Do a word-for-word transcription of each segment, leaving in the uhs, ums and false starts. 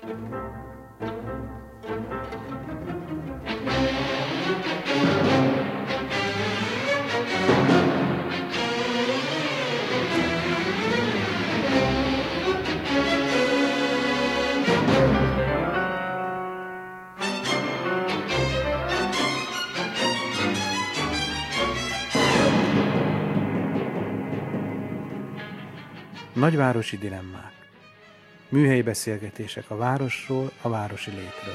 Nagyvárosi dilemmák. Műhelyi beszélgetések a városról, a városi létről.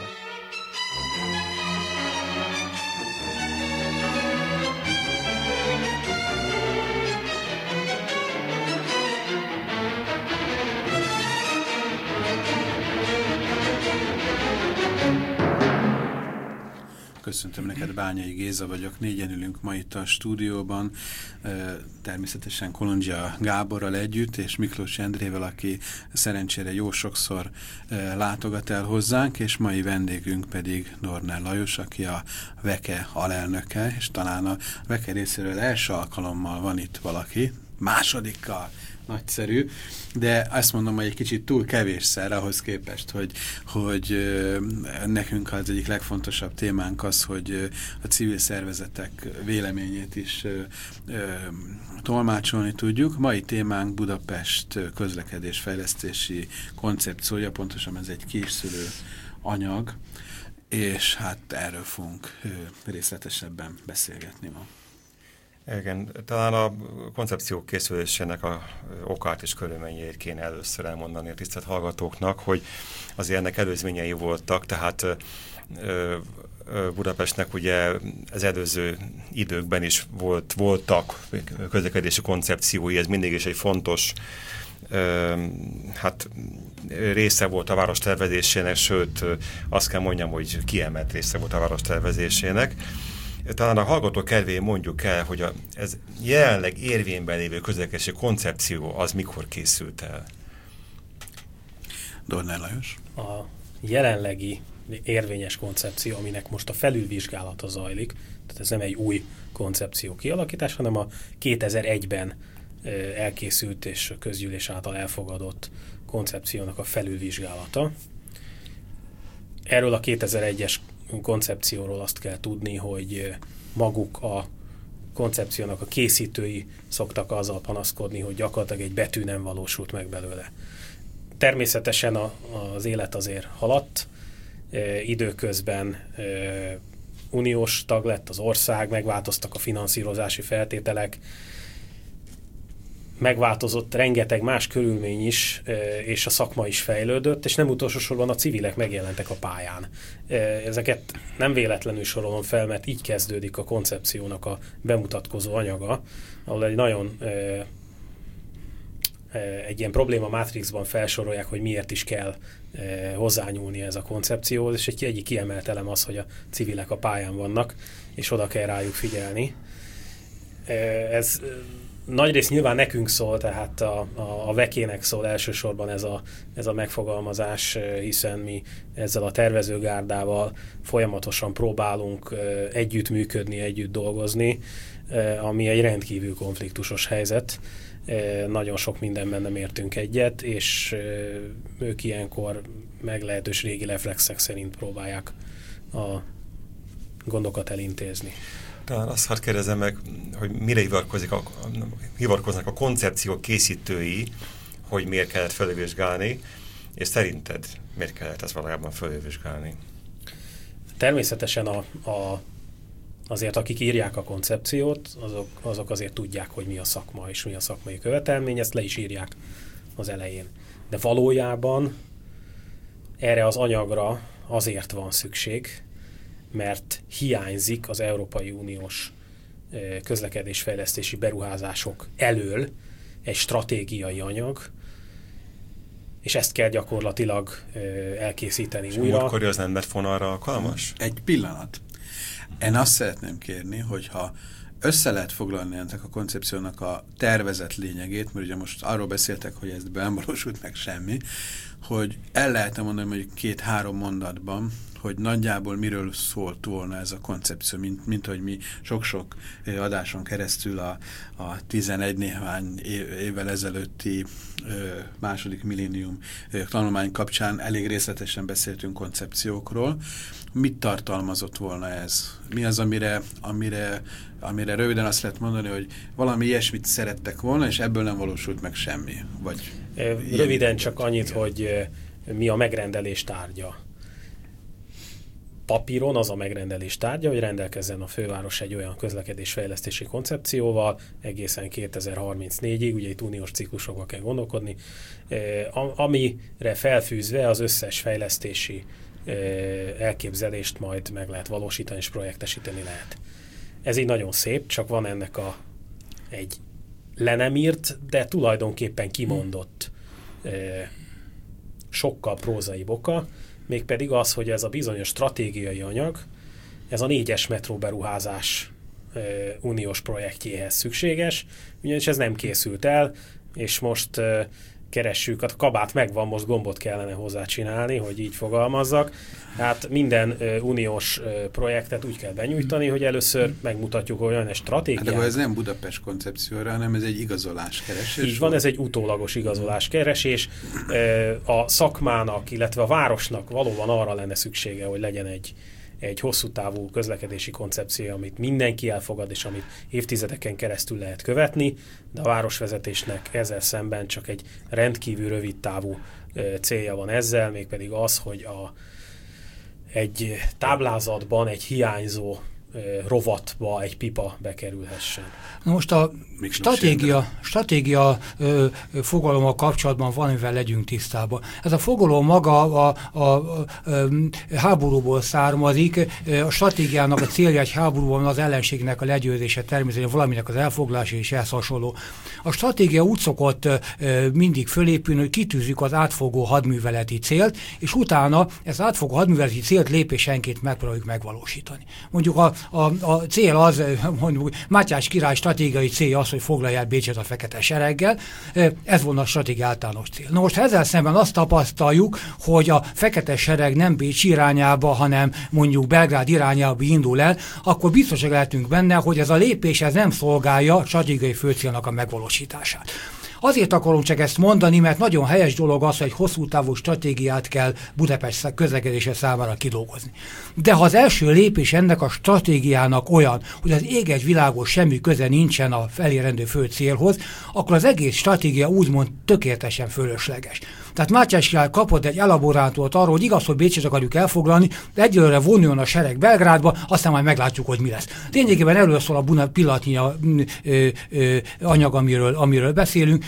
Köszöntöm neked, Bányai Géza vagyok, négyen ülünk ma itt a stúdióban, természetesen Kolondzsia Gáborral együtt, és Miklós Endrével, aki szerencsére jó sokszor látogat el hozzánk, és mai vendégünk pedig Dorner Lajos, aki a Veke alelnöke, és talán a Veke részéről első alkalommal van itt valaki, másodikkal. Nagyszerű, de azt mondom, hogy egy kicsit túl kevésszer ahhoz képest, hogy, hogy nekünk az egyik legfontosabb témánk az, hogy a civil szervezetek véleményét is tolmácsolni tudjuk. Mai témánk Budapest közlekedésfejlesztési koncepciója, pontosan ez egy készülő anyag, és hát erről fogunk részletesebben beszélgetni ma. Igen, talán a koncepció készülésének a okát és körülményeit kéne először elmondani a tisztelt hallgatóknak, hogy azért ennek előzményei voltak, tehát ö, ö, Budapestnek ugye az előző időkben is volt, voltak közlekedési koncepciói, ez mindig is egy fontos ö, hát része volt a város tervezésének, sőt azt kell mondjam, hogy kiemelt része volt a város tervezésének. Talán a hallgató kedvéért mondjuk el, hogy a, ez jelenleg érvényben lévő közlekedési koncepció az mikor készült el? Dorner Lajos. A jelenlegi érvényes koncepció, aminek most a felülvizsgálata zajlik, tehát ez nem egy új koncepció kialakítás, hanem a kétezer-egyben elkészült és a közgyűlés által elfogadott koncepciónak a felülvizsgálata. Erről a kétezer-egyes koncepcióról azt kell tudni, hogy maguk a koncepciónak a készítői szoktak azzal panaszkodni, hogy gyakorlatilag egy betű nem valósult meg belőle. Természetesen a, az élet azért haladt, e, időközben e, uniós tag lett az ország, megváltoztak a finanszírozási feltételek, megváltozott rengeteg más körülmény is, és a szakma is fejlődött, és nem utolsó sorban a civilek megjelentek a pályán. Ezeket nem véletlenül sorolom fel, mert így kezdődik a koncepciónak a bemutatkozó anyaga, ahol egy nagyon egy ilyen probléma mátrixban felsorolják, hogy miért is kell hozzányúlni ez a koncepcióhoz, és egy egyik kiemelt elem az, hogy a civilek a pályán vannak, és oda kell rájuk figyelni. Ez nagyrészt nyilván nekünk szól, tehát a, a, a vekének szól elsősorban ez a, ez a megfogalmazás, hiszen mi ezzel a tervezőgárdával folyamatosan próbálunk együttműködni, együtt dolgozni, ami egy rendkívül konfliktusos helyzet. Nagyon sok mindenben nem értünk egyet, és ők ilyenkor meglehetős régi reflexek szerint próbálják a gondokat elintézni. Talán azt hadd kérdezem meg, hogy mire hivatkozik a, hivatkoznak a koncepció készítői, hogy miért kellett felülvizsgálni, és szerinted miért kellett ezt valójában felülvizsgálni? Természetesen a, a, azért akik írják a koncepciót, azok, azok azért tudják, hogy mi a szakma és mi a szakmai követelmény, ezt le is írják az elején. De valójában erre az anyagra azért van szükség, mert hiányzik az Európai Uniós közlekedésfejlesztési beruházások elől egy stratégiai anyag, és ezt kell gyakorlatilag elkészíteni és újra. És múltkor az nem lett volna arra alkalmas? Egy pillanat. Én azt szeretném kérni, hogyha össze lehet foglalni ennek a koncepciónak a tervezett lényegét, mert ugye most arról beszéltek, hogy ez nem valósult meg semmi, hogy el lehetne mondani mondjuk két-három mondatban, hogy nagyjából miről szólt volna ez a koncepció, mint, mint hogy mi sok-sok adáson keresztül a, a tizenegy néhány évvel ezelőtti ö, második millénium ö, tanulmány kapcsán elég részletesen beszéltünk koncepciókról. Mit tartalmazott volna ez? Mi az, amire, amire, amire röviden azt lehet mondani, hogy valami ilyesmit szerettek volna, és ebből nem valósult meg semmi? Vagy röviden csak annyit, hogy mi a megrendelés tárgya. Papíron az a megrendelés tárgya, hogy rendelkezzen a főváros egy olyan közlekedésfejlesztési koncepcióval egészen kétezer-harmincnégyig, ugye itt uniós ciklusokba kell gondolkodni, amire felfűzve az összes fejlesztési elképzelést majd meg lehet valósítani és projektesíteni lehet. Ez így nagyon szép, csak van ennek a egy le nem írt, de tulajdonképpen kimondott sokkal prózaibb oka, mégpedig az, hogy ez a bizonyos stratégiai anyag, ez a négyes metróberuházás e, uniós projektjéhez szükséges, ugyanis ez nem készült el, és most e, keressük, a kabát megvan, most gombot kellene hozzá csinálni, hogy így fogalmazzak. Hát minden e, uniós e, projektet úgy kell benyújtani, hogy először megmutatjuk olyan egy stratégiát. Hát de ez nem Budapest koncepcióra, hanem ez egy igazoláskeresés. Így van, ez egy utólagos igazoláskeresés. E, a szakmának, illetve a városnak valóban arra lenne szüksége, hogy legyen egy egy hosszú távú közlekedési koncepció, amit mindenki elfogad, és amit évtizedeken keresztül lehet követni, de a városvezetésnek ezzel szemben csak egy rendkívül rövid távú célja van ezzel, mégpedig az, hogy a, egy táblázatban egy hiányzó rovatba egy pipa bekerülhessen. Na most a stratégia, stratégia ö, fogalommal kapcsolatban van, mivel legyünk tisztában. Ez a fogalom maga a, a, a, a háborúból származik. A stratégiának a célja egy háborúban az ellenségnek a legyőzése, természetesen valaminek az elfoglalása és ehhez hasonló. A stratégia úgy szokott ö, mindig fölépülni, hogy kitűzzük az átfogó hadműveleti célt, és utána ezt átfogó hadműveleti célt lépésenként megpróbáljuk megvalósítani. Mondjuk a A, a cél az, mondjuk Mátyás király stratégiai célja az, hogy foglalja el Bécset a fekete sereggel, ez volna a stratégia általános cél. Na most ezzel szemben azt tapasztaljuk, hogy a fekete sereg nem Bécs irányába, hanem mondjuk Belgrád irányába indul el, akkor biztosak lehetünk benne, hogy ez a lépés ez nem szolgálja a stratégiai főcélnak a megvalósítását. Azért akarom csak ezt mondani, mert nagyon helyes dolog az, hogy hosszú távú stratégiát kell Budapest közlekedése számára kidolgozni. De ha az első lépés ennek a stratégiának olyan, hogy az ég egy világos semmi köze nincsen a elérendő fő célhoz, akkor az egész stratégia úgymond tökéletesen fölösleges. Tehát Mátyás király kapott egy elaborátumot arról, hogy igaz, hogy Bécset akarjuk elfoglalni, de egyelőre vonuljon a sereg Belgrádba, aztán majd meglátjuk, hogy mi lesz. Lényegében erről szól a Buna pillanatnyi ö, ö, anyag, amiről, amiről beszélünk.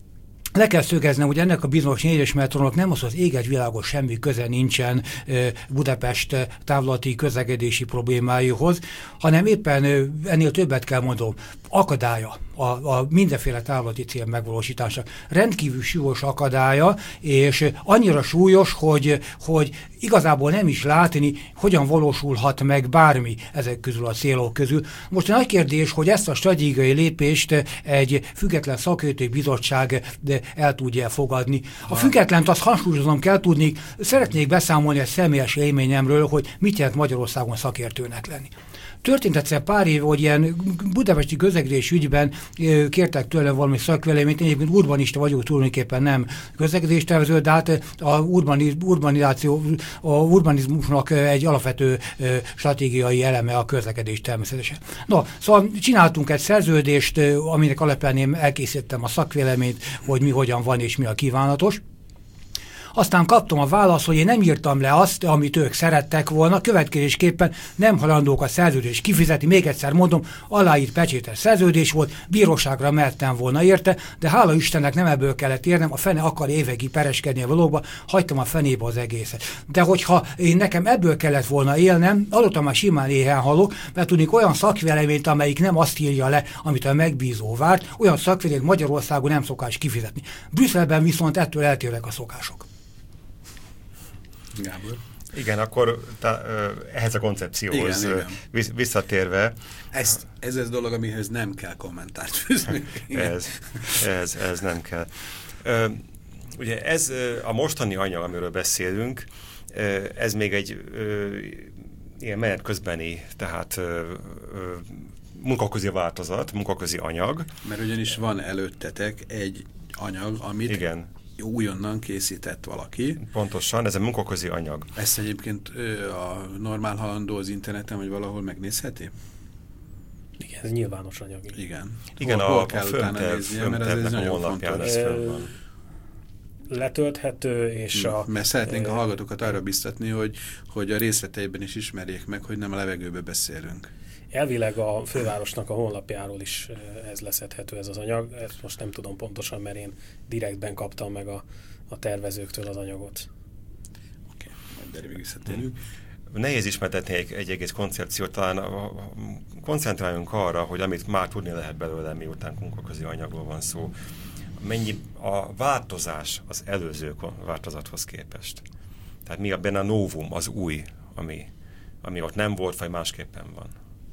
Le kell szögeznem, hogy ennek a bizonyos négyes metrónak nem az, az ég egy világos semmi köze nincsen e, Budapest távlati közlekedési problémáihoz, hanem éppen e, ennél többet kell mondom, akadálya a, a mindenféle távlati cél megvalósítása. Rendkívül súlyos akadálya, és annyira súlyos, hogy, hogy igazából nem is látni, hogyan valósulhat meg bármi ezek közül a célok közül. Most a nagy kérdés, hogy ezt a stratégiai lépést egy független szakértői bizottság el tudja fogadni. A függetlent azt hangsúlyoznom kell tudni, szeretnék beszámolni egy személyes élményemről, hogy mit jelent Magyarországon szakértőnek lenni. Történt egyszer pár év, hogy ilyen budapesti közlekedés ügyben kértek tőlem valami szakvéleményt, én egyébként urbanista vagyok, tulajdonképpen nem közlekedéstervező, de hát a urbaniz, urbanizáció, a urbanizmusnak egy alapvető stratégiai eleme a közlekedés természetesen. No, szóval csináltunk egy szerződést, aminek alapján én elkészítettem a szakvéleményt, hogy mi hogyan van és mi a kívánatos. Aztán kaptam a választ, hogy én nem írtam le azt, amit ők szerettek volna, következésképpen nem hajlandók a szerződést kifizetni, még egyszer mondom, aláírt pecsétes szerződés volt, bíróságra mertem volna érte, de hála Istennek nem ebből kellett érnem, a fene akar évekig pereskedni a valóba, hagytam a fenébe az egészet. De hogyha én nekem ebből kellett volna élnem, azóta már simán éhen halok, mert tudnék olyan szakvéleményt, amelyik nem azt írja le, amit a megbízó várt, olyan szakvéleményt Magyarországon nem szokás kifizetni. Brüsszelben viszont ettől eltérnek a szokások. Gábor. Igen, akkor ta, ehhez a koncepcióhoz igen, igen. visszatérve. Ez, ez az dolog, amihez nem kell kommentárt fűzni. ez, ez, ez nem kell. Ugye ez a mostani anyag, amiről beszélünk, ez még egy ilyen menet közbeni, tehát munkaközi változat, munkaközi anyag. Mert ugyanis van előttetek egy anyag, amit igen. újonnan készített valaki. Pontosan, ez a munkaközi anyag. Ezt egyébként a normál halandó az interneten, vagy valahol megnézheti? Igen, ez nyilvános anyag. Igen. Igen, hol, hol a, kell a utána néznie, mert ez, ez nagyon fontos. Letölthető, és a... Mert szeretnénk a hallgatókat arra biztatni, hogy, hogy a részleteiben is ismerjék meg, hogy nem a levegőbe beszélünk. Elvileg a fővárosnak a honlapjáról is ez leszedhető ez az anyag. Ezt most nem tudom pontosan, mert én direktben kaptam meg a, a tervezőktől az anyagot. Oké, majd erre visszatérünk. Nehéz ismertetni egy, egy egész koncepciót, talán a, a, koncentráljunk arra, hogy amit már tudni lehet belőle, miután munkaközi anyagról van szó, mennyi a változás az előző változathoz képest. Tehát mi a benne a novum, az új, ami, ami ott nem volt, vagy másképpen van.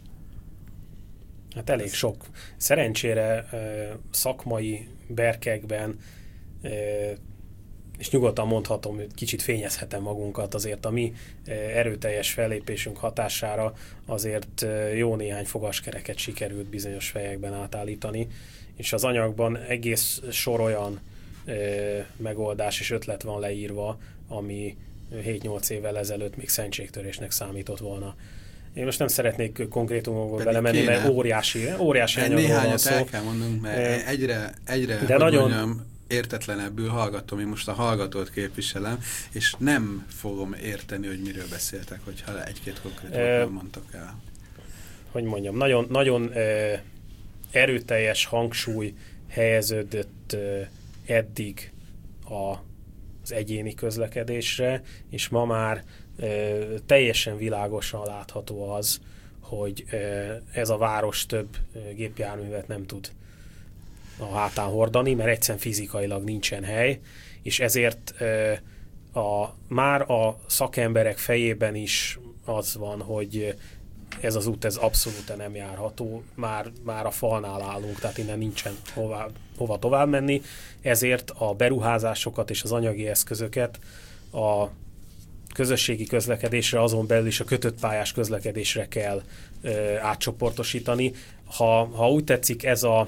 Hát elég sok. Szerencsére szakmai berkekben, és nyugodtan mondhatom, hogy kicsit fényezhetem magunkat, azért a mi erőteljes fellépésünk hatására azért jó néhány fogaskereket sikerült bizonyos fejekben átállítani, és az anyagban egész sor olyan megoldás és ötlet van leírva, ami hét-nyolc évvel ezelőtt még szentségtörésnek számított volna. Én most nem szeretnék konkrétumokba belemenni, kéne. mert óriási, óriási anyagról van szó. El kell mondunk, mert egyre, egyre de nagyon mondjam, értetlenebbül hallgatom, én most a hallgatót képviselem, és nem fogom érteni, hogy miről beszéltek, hogyha egy-két konkrétumot e, nem mondtak el. Hogy mondjam, nagyon, nagyon e, erőteljes hangsúly helyeződött e, eddig a, az egyéni közlekedésre, és ma már e, teljesen világosan látható az, hogy e, ez a város több e, gépjárművet nem tud a hátán hordani, mert egyszerűen fizikailag nincsen hely, és ezért e, a, már a szakemberek fejében is az van, hogy ez az út ez abszolút nem járható, már, már a falnál állunk, tehát innen nincsen hova, hova tovább menni, ezért a beruházásokat és az anyagi eszközöket a közösségi közlekedésre, azon belül is a kötött pályás közlekedésre kell e, átcsoportosítani. Ha, ha úgy tetszik, ez a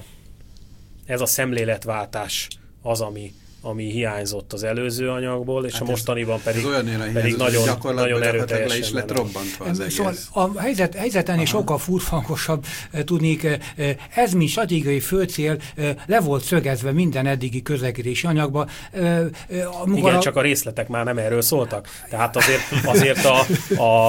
Ez a szemléletváltás az, ami, ami hiányzott az előző anyagból, és hát a mostaniban pedig, pedig nagyon, nagyon erőteljesen le is lett robbantva az egész. Szóval a helyzet, helyzeten is sokkal furfangosabb tudnék, ez mint stratégiai főcél le volt szögezve minden eddigi közlekedési anyagba. Igen, a... csak a részletek már nem erről szóltak. Tehát azért, azért a, a,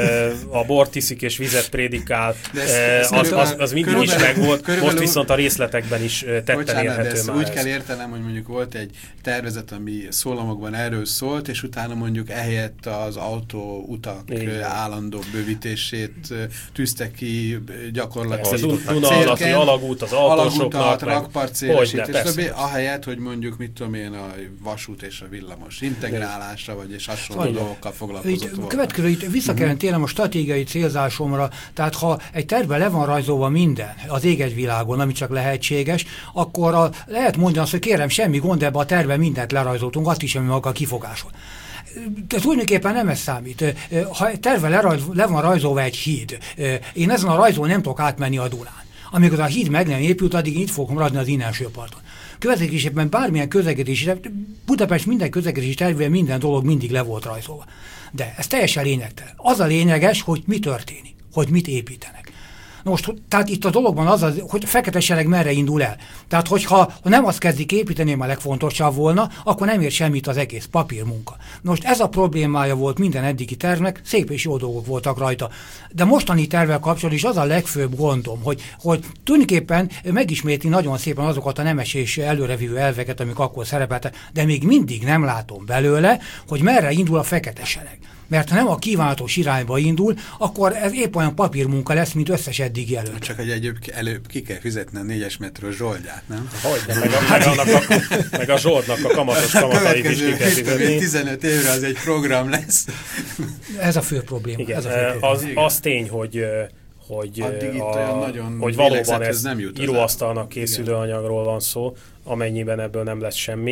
a bort iszik és vizet prédikál, ez, az, az, az mindig is megvolt, most viszont a részletekben is tetten bocsánat, érhető már úgy ez. kell értenem, hogy mondjuk volt egy tervezet, ami szólamokban erről szólt, és utána mondjuk ehelyett az autóutak állandó bővítését tűzte ki gyakorlatilag. Duna alatti alagút az autósoknak, rakpartszélesítés, többé, ahelyett, hogy mondjuk mit tudom én, a vasút és a villamos integrálása, vagy és hasonló dolgokkal foglalkozott volna. Következő, itt vissza kellene térnem a stratégiai célzásomra, tehát ha egy tervben le van rajzolva minden az ég egy világon, ami csak lehetséges, akkor a, lehet mondani azt, hogy kérem, semmi gond, ebbe a tervben mindent lerajzoltunk, azt is, ami maga kifogásol. De tulajdonképpen nem ez számít. Ha egy terve lerajz, le van rajzolva egy híd, én ezen a rajzol nem tudok átmenni a Dunán. Amikor a híd meg nem épült, addig itt fogok maradni az innenső parton. Következésében bármilyen közlekedési, Budapest minden közlekedési tervben minden dolog mindig le volt rajzolva. De ez teljesen lényegtelen. Az a lényeges, hogy mi történik, hogy mit építenek. Na most, tehát itt a dologban az, az, hogy a fekete sereg merre indul el. Tehát, hogyha ha nem azt kezdik építeni, a legfontosabb volna, akkor nem ér semmit az egész papírmunka. Na most ez a problémája volt minden eddigi tervnek, szép és jó dolgok voltak rajta. De mostani tervvel kapcsolatban is az a legfőbb gondom, hogy, hogy tulajdonképpen megismétli nagyon szépen azokat a nemes és előrevívő elveket, amik akkor szerepeltek, de még mindig nem látom belőle, hogy merre indul a fekete sereg. Mert ha nem a kívánatos irányba indul, akkor ez épp olyan papírmunka lesz, mint összes eddigi előtt. Csak egy egyéb előbb ki kell fizetni a négyes metró Zsoldját, nem? Hogyne, meg a, meg, annak a, meg a Zsoldnak a kamatos kamatait is ki kell fizetni. tizenöt évre az egy program lesz. Ez a fő probléma. Igen, ez a fő probléma. Az, az tény, hogy hogy, a, hogy valóban ez íróasztalnak készülő anyagról van szó, amennyiben ebből nem lesz semmi.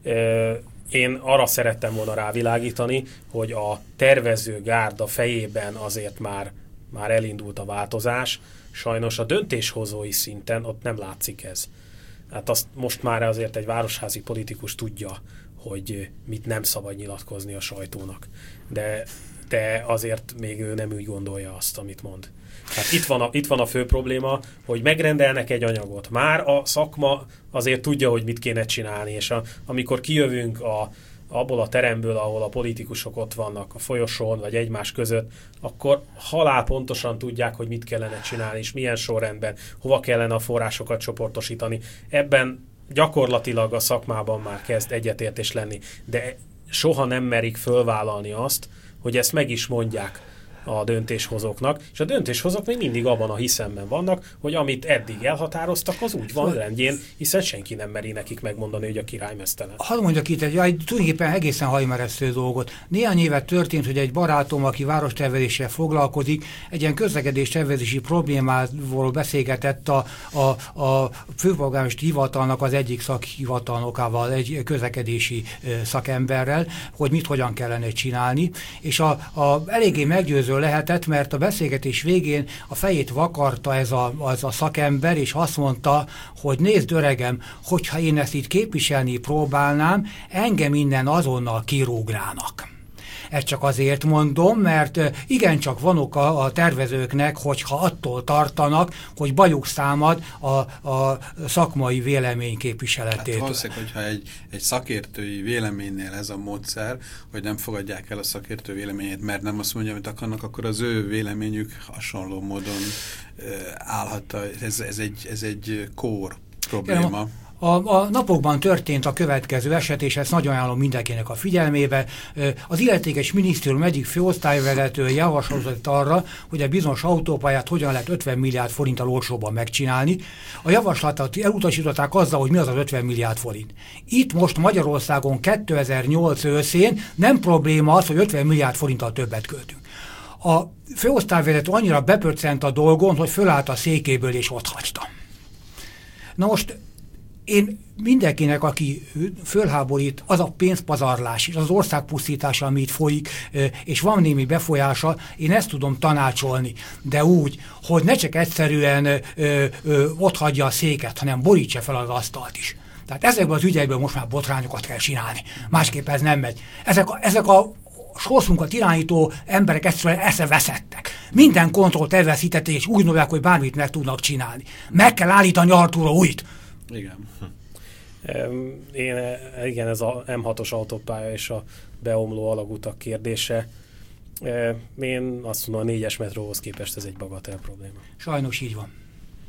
Én arra szerettem volna rávilágítani, hogy a tervező gárda fejében azért már, már elindult a változás, sajnos a döntéshozói szinten ott nem látszik ez. Hát azt most már azért egy városházi politikus tudja, hogy mit nem szabad nyilatkozni a sajtónak. De, de azért még ő nem úgy gondolja azt, amit mond. Hát itt van, a, itt van a fő probléma, hogy megrendelnek egy anyagot. Már a szakma azért tudja, hogy mit kéne csinálni, és a, amikor kijövünk a, abból a teremből, ahol a politikusok ott vannak a folyosón, vagy egymás között, akkor halál pontosan tudják, hogy mit kellene csinálni, és milyen sorrendben, hova kellene a forrásokat csoportosítani. Ebben gyakorlatilag a szakmában már kezd egyetértés lenni, de soha nem merik fölvállalni azt, hogy ezt meg is mondják a döntéshozóknak, és a döntéshozók még mindig abban a hiszemben vannak, hogy amit eddig elhatároztak, az úgy van rendjén, hiszen senki nem meri nekik megmondani, hogy a király meztelen. Hadd mondjak itt egy, egy tulajdonképpen egészen hajmeresztő dolgot. Néhány évet történt, hogy egy barátom, aki várostervezéssel foglalkozik, egy ilyen közlekedés tervezési problémáról beszélgetett a, a, a főpolgármesteri hivatalnak az egyik szakhivatalnokával, egy közlekedési szakemberrel, hogy mit hogyan kellene csinálni, és a, a eléggé meggyőző lehetett, mert a beszélgetés végén a fejét vakarta ez a, az a szakember, és azt mondta, hogy nézd öregem, hogyha én ezt itt képviselni próbálnám, engem innen azonnal kirúgnának. Ezt csak azért mondom, mert igencsak van oka a tervezőknek, hogyha attól tartanak, hogy bajuk számad a, a szakmai vélemény képviseletétől. Hát valószínűleg, hogyha egy, egy szakértői véleménynél ez a módszer, hogy nem fogadják el a szakértő véleményét, mert nem azt mondja, amit akarnak, akkor az ő véleményük hasonló módon állhat. Ez, ez egy, ez egy kór probléma. A, a napokban történt a következő eset, és ezt nagyon ajánlom mindenkinek a figyelmébe. Az illetékes minisztérium egyik főosztályvezető javaslatot arra, hogy a bizonyos autópályát hogyan lehet ötven milliárd forinttal olcsóban megcsinálni. A javaslatot elutasították azzal, hogy mi az az ötven milliárd forint. Itt most Magyarországon kétezer-nyolc őszén nem probléma az, hogy ötven milliárd forinttal többet költünk. A főosztályvezető annyira bepöccent a dolgon, hogy fölállt a székéből és ott hagyta. Na most én mindenkinek, aki fölháborít, az a pénzpazarlás és az országpusztítása, ami itt folyik, és van némi befolyása, én ezt tudom tanácsolni, de úgy, hogy ne csak egyszerűen ö, ö, ott hagyja a széket, hanem borítsa fel az asztalt is. Tehát ezekben az ügyekben most már botrányokat kell csinálni. Másképp ez nem megy. Ezek a, ezek a sorszunkat irányító emberek egyszerűen eszeveszettek. Minden kontrollt elveszítették, és úgy gondolják, hogy bármit meg tudnak csinálni. Meg kell állítani Artúra újt. Igen. Én, igen, ez a em hatos autópálya és a beomló alagutak kérdése. Én azt mondom, a négyes metróhoz képest ez egy bagatel probléma. Sajnos így van.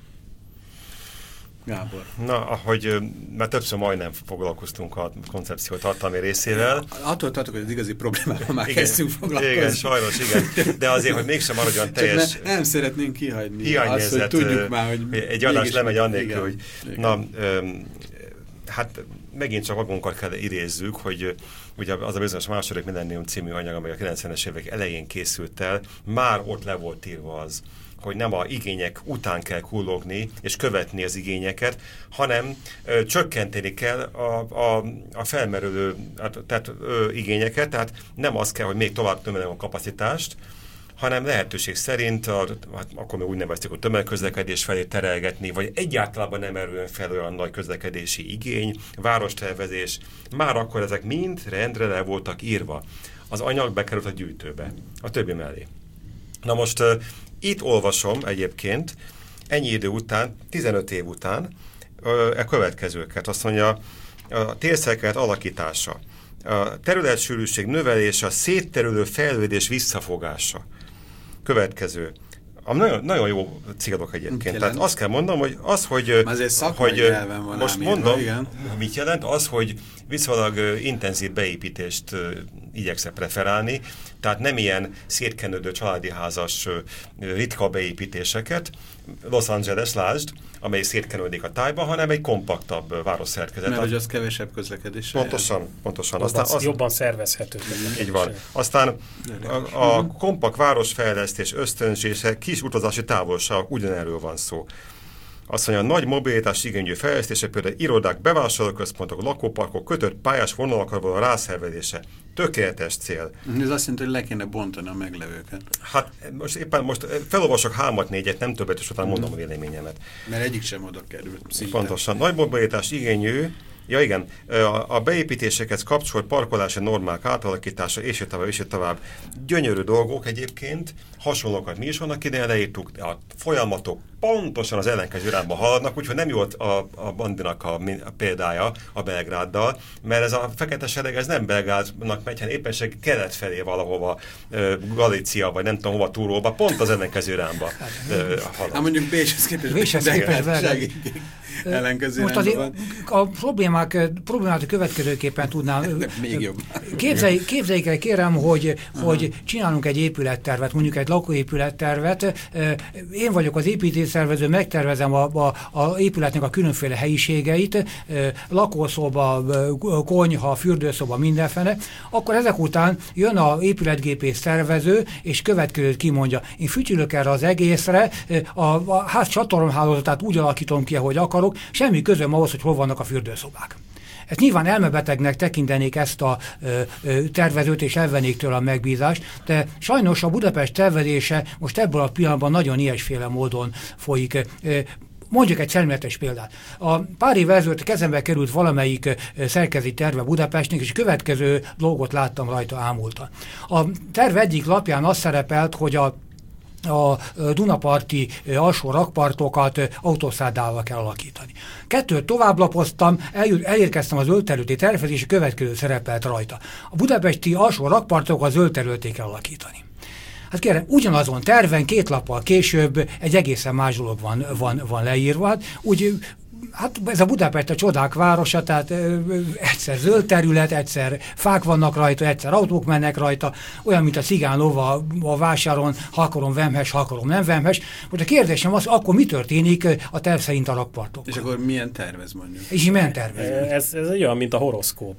Gábor. Na, ahogy már többször majdnem foglalkoztunk a koncepció tartalmi részével. Attól tartok, hogy az igazi problémával már igen, kezdtünk foglalkozni. Igen, sajnos, igen. De azért, hogy mégsem maradjon teljes... Ne, nem szeretnénk kihagyni azt, hogy tudjuk már, hogy... Egy adás lemegy annélkül, igen, hogy... Igen. Na, öm, hát megint csak magunkat kell idézzük, hogy ugye az a bizonyos második Millennium című anyag, amely a kilencvenes évek elején készült el, már ott le volt írva az, hogy nem a igények után kell kullogni és követni az igényeket, hanem ö, csökkenteni kell a, a, a felmerülő tehát, ö, igényeket, tehát nem az kell, hogy még tovább növelni a kapacitást, hanem lehetőség szerint, a, hát akkor még úgy neveztük, a tömegközlekedés felé terelgetni, vagy egyáltalán nem erően fel olyan nagy közlekedési igény, várostervezés, már akkor ezek mind rendre le voltak írva. Az anyag bekerült a gyűjtőbe, a többi mellé. Na most uh, itt olvasom egyébként, ennyi idő után, tizenöt év után, uh, a következőket, azt mondja, a térszerkelet alakítása, a területsűrűség növelése, a szétterülő fejlődés visszafogása. Következő. A nagyon, nagyon jó célok egyébként. Tehát azt kell mondanom, hogy az, hogy, hogy van most mondom, igen. Mit jelent? Az, hogy viszonylag intenzív beépítést igyekszem preferálni, tehát nem ilyen szétkenődő családi házas ritka beépítéseket, Los Angeles, lásd, amely szétkenődik a tájba, hanem egy kompaktabb városszerkezet. Mert hogy az kevesebb közlekedés. Pontosan, pontosan. Jobban, Aztán az, jobban szervezhető. Így van. Aztán a, a kompakt városfejlesztés ösztönzése, kis utazási távolság, ugyanerről van szó. Azt mondja, a nagy mobilitás igényű fejlesztése, például irodák, bevásárlóközpontok, lakóparkok, kötött pályás vonalakra való rászervezése. Tökéletes cél. Ez azt jelenti, hogy le kéne bontani a meglevőket. Hát most éppen most felolvasok hármat, négyet, nem többet, és utána mondom a véleményemet. Mert egyik sem oda került. Szinte. Pontosan. Nagy mobilitás igényű, ja igen, a, a beépítésekhez kapcsolt parkolási normák átalakítása, és így tovább, és így tovább. Gyönyörű dolgok egyébként, hasonlókat mi is vannak idején leírtuk, a folyamatok pontosan az ellenkező irányba haladnak, úgyhogy nem jó a, a Bandinak a, a példája a Belgráddal, mert ez a fekete sereg, ez nem Belgrádnak megy, hanem éppenség kelet felé valahova, Galícia, vagy nem tudom hova túlóba, pont az ellenkező irányba halad. Hát mondjuk Bécshez képest, Bécshez képest ellenkező most azért a problémák, problémát a következőképpen tudnám. Még jobb. Képzelj, képzeljék el, kérem, hogy, hogy csinálunk egy épülettervet, mondjuk egy lakóépülettervet. Én vagyok az építésszervező, megtervezem a, a, a épületnek a különféle helyiségeit, lakószoba, konyha, fürdőszoba, mindenfene. Akkor ezek után jön a épületgépész szervező, és következőt kimondja. Én fütyülök erre az egészre, a, a ház csatornahálózatát úgy alakítom ki, ahogy akarok, semmi közöm ahhoz, hogy hol vannak a fürdőszobák. Ezt nyilván elmebetegnek tekintenék ezt a ö, ö, tervezőt, és elvennék tőle a megbízást, de sajnos a Budapest tervezése most ebből a pillanatban nagyon ilyesféle módon folyik. Ö, Mondjuk egy szemléletes példát. A pár évvel ezelőtt kezembe került valamelyik szerkezeti terve Budapestnek, és következő dolgot láttam rajta ámultan. A terve egyik lapján az szerepelt, hogy a a dunaparti alsó rakpartokat autószádával kell alakítani. Kettőt továbblapoztam, elérkeztem az zöldterületi tervhez, és a következő szerepelt rajta. A budapesti alsó rakpartokat zöldterületé kell alakítani. Hát kérem, ugyanazon terven két lappal később egy egészen más dolog van, van, van leírva. Hát, úgy, hát ez a Budapest a csodák városa, tehát ö, egyszer zöld terület, egyszer fák vannak rajta, egyszer autók mennek rajta, olyan, mint a cigánlova a vásáron, ha akarom vemhes, ha akarom nem vemhes. Most a kérdésem az, akkor mi történik a terv szerint a rakpartokkal? És akkor milyen tervez mondjuk? És milyen tervez? Ez, ez olyan, mint a horoszkóp.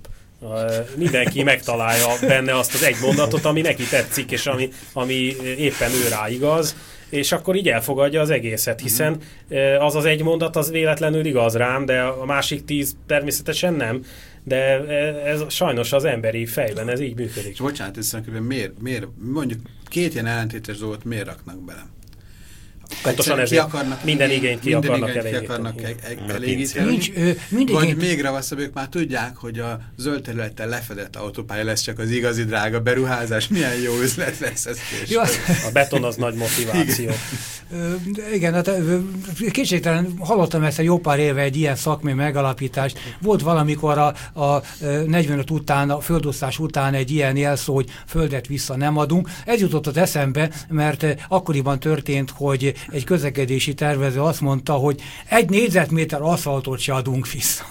Mindenki megtalálja benne azt az egy mondatot, ami neki tetszik, és ami, ami éppen ő rá igaz, és akkor így elfogadja az egészet, hiszen az az egy mondat az véletlenül igaz rám, de a másik tíz természetesen nem, de ez sajnos az emberi fejben ez így működik. És bocsánat, összenkülön, miért, miért, mondjuk két ilyen ellentétes dolgot miért raknak bele? Pontosan ezért minden igényt ki minden akarnak igényt elégíteni. Ki akarnak elégíteni. Nincs, vagy igényt... még ravasszabb, ők már tudják, hogy a zöld területen lefedett autópálya lesz csak az igazi drága beruházás. Milyen jó üzlet lesz ez később. A beton az nagy motiváció. Igen, igen, hát kétségtelen hallottam ezt egy jó pár éve egy ilyen szakmai megalapítást. Volt valamikor a, a negyvenöt után, a földosztás után egy ilyen jelszó, hogy földet vissza nem adunk. Ez jutott az eszembe, mert akkoriban történt, hogy egy közlekedési tervező azt mondta, hogy egy négyzetméter aszfaltot se adunk vissza.